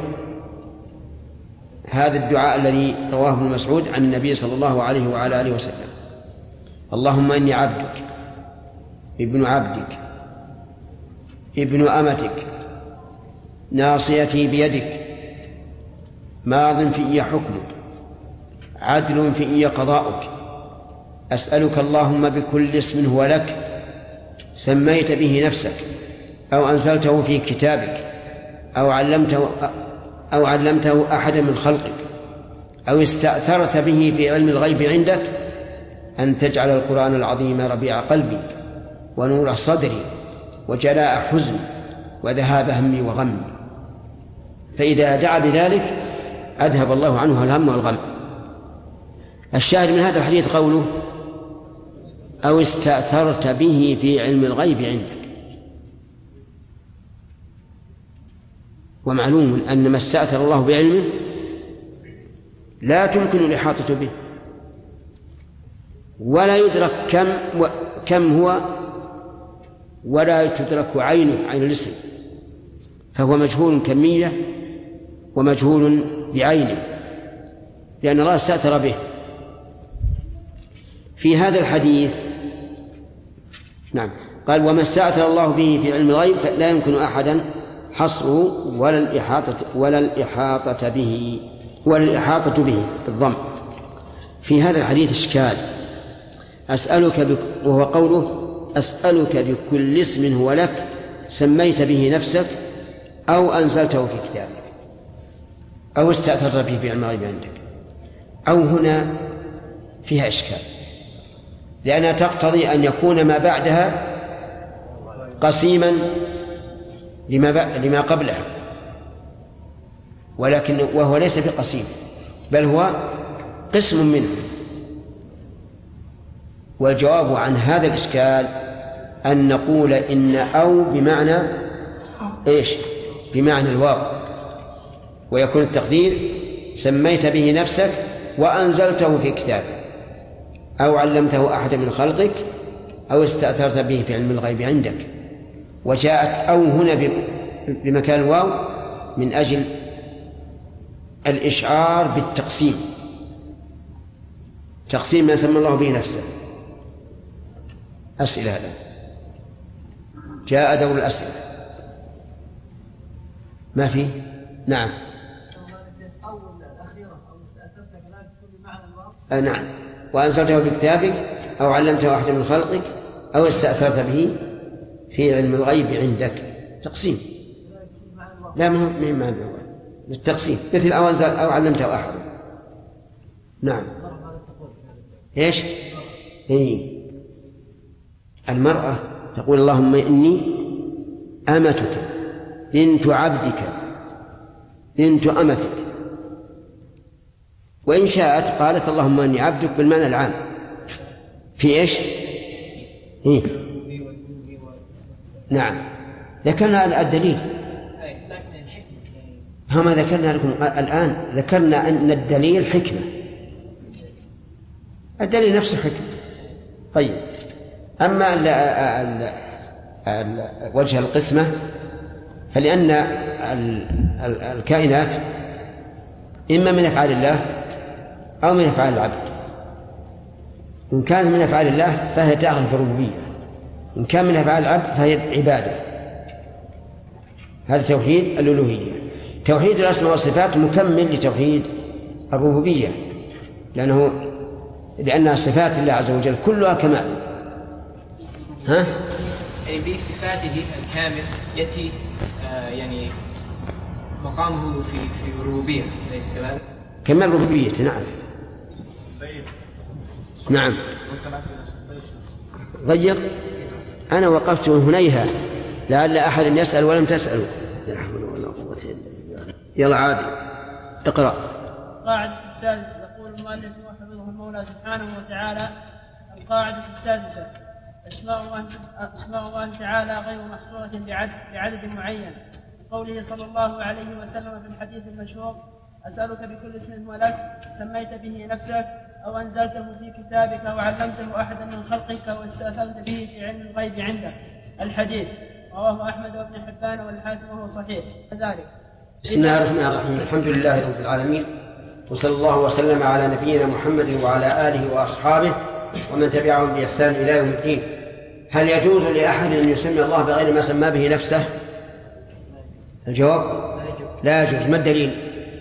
هذا الدعاء الذي رواه ابن مسعود عن النبي صلى الله عليه وعلى آله وسلم: اللهم إني عبدك ابن عبدك ابن أمتك ناصيتي بيدك ماض في حكمك عدل في قضاؤك أسألك اللهم بكل اسم هو لك سميت به نفسك أو أنزلته في كتابك أو علمته أو علمته أحدا من خلقك أو استأثرت به في علم الغيب عندك أن تجعل القرآن العظيم ربيع قلبي ونور صدري وجلاء حزني وذهاب همي وغمي. فإذا دعا بذلك أذهب الله عنه الهم والغم. الشاهد من هذا الحديث قوله أو استأثرت به في علم الغيب عندك. ومعلوم أن ما استأثر الله بعلمه لا تمكن الإحاطة به، ولا يدرك كم كم هو، ولا تدرك عينه عين الاسم، فهو مجهول كمية ومجهول بعينه، لأن الله استأثر به. في هذا الحديث نعم قال وما استأثر الله به في علم الغيب فلا يمكن أحدا حصره ولا الإحاطة ولا الإحاطة به ولا الإحاطة به بالضم. في هذا الحديث إشكال. أسألك بك، وهو قوله أسألك بكل اسم هو لك سميت به نفسك أو أنزلته في كتابك أو استأثرت به في علم الغيب عندك. أو هنا فيها إشكال، لأنها تقتضي أن يكون ما بعدها قسيما لما, لما قبلها، ولكن وهو ليس بقسيم بل هو قسم منه. والجواب عن هذا الإشكال أن نقول إن أو بمعنى إيش؟ بمعنى الواو، ويكون التقدير سميت به نفسك وأنزلته في كتابك أو علمته أحد من خلقك أو استأثرت به في علم الغيب عندك. وجاءت أو هنا بمكان الواو من أجل الإشعار بالتقسيم، تقسيم ما سمى الله به نفسه. أسئلة هذا جاء دور الأسئلة ما في؟ نعم أو الأخيرة أو استأثرت كذلك بمعنى الواو. آه نعم. وأنزلته بكتابك أو علمته أحد من خلقك أو استأثرت به في علم الغيب عندك. تقسيم لا مهم معنى الواو للتقسيم، مثل أو أنزل أو علمته أحد. نعم إيش؟ إيه المرأة تقول اللهم إني أمتك بنت عبدك بنت أمتك. وإن شاءت قالت اللهم إني عبدك بالمعنى العام في إيش؟ إيه؟ نعم ذكرنا الدليل. هم ذكرنا لكم الآن ذكرنا أن الدليل حكمة، الدليل نفسه حكمة. طيب أما ال ال ال وجه القسمة فلأن الكائنات إما من أفعال الله أو من أفعال العبد. إن كانت من أفعال الله فهي داخل في الربوبية، إن كان من أفعال العبد فهي عبادة. هذا توحيد الألوهية. توحيد الأسماء والصفات مكمل لتوحيد الربوبية، لأنه لأن صفات الله عز وجل كلها كمال. ها؟ أي بصفاته الكامل يأتي آه يعني مقامه في في الربوبية، ليس كذلك؟ كمال ربوبيته. نعم. نعم. ضيق. أنا وقفت هنيها لعل أحد يسأل ولم تسألوا. لا حول ولا قوة إلا بالله. يلا عادي اقرأ. القاعدة السادسة. يقول المؤلف وحفظه المولى سبحانه وتعالى: القاعدة السادسة: أسماء الله أسماء الله تعالى غير محصورة بعدد, بعدد معين. قوله صلى الله عليه وسلم في الحديث المشهور: أسألك بكل اسم هو لك سميت به نفسك أو أنزلته في كتابك أو علمته أحدا من خلقك أو استأثرت به في علم الغيب عندك. الحديث رواه أحمد وابن حبان والحاكم وهو صحيح كذلك. بسم الله الرحمن الرحيم. الحمد لله رب العالمين، وصلى الله وسلم على نبينا محمد وعلى آله وأصحابه ومن تبعهم بإحسان إلى يوم الدين. هل يجوز لأحد أن يسمي الله بغير ما سمى به نفسه؟ الجواب لا يجوز. ما الدليل؟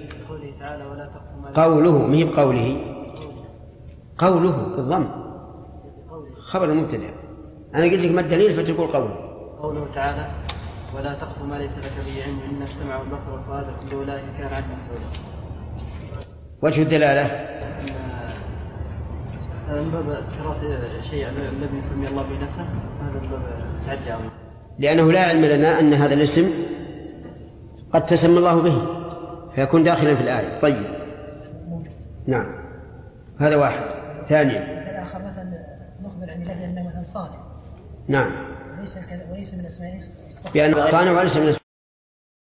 قوله مهي بقوله قوله بالضم خبر المبتدأ. أنا قلت لك ما الدليل فتقول قوله. قوله تعالى: ولا تقف ما ليس لك به علم إن السمع والبصر والفؤاد كل أولئك كان عنه مسؤولا. وجه الدلالة هذا من باب اعتراف شيء الذي يسمي الله به نفسه، هذا من باب التعدي، لأنه لا علم لنا أن هذا الاسم قد تسمى الله به فيكون داخلا في الآية. طيب نعم هذا واحد. ثانيا الآخر مثلا نخبر عن الله أنه مثلا صالح. نعم وليس وليس من أسماء الصفات. بأنه صانع وليس من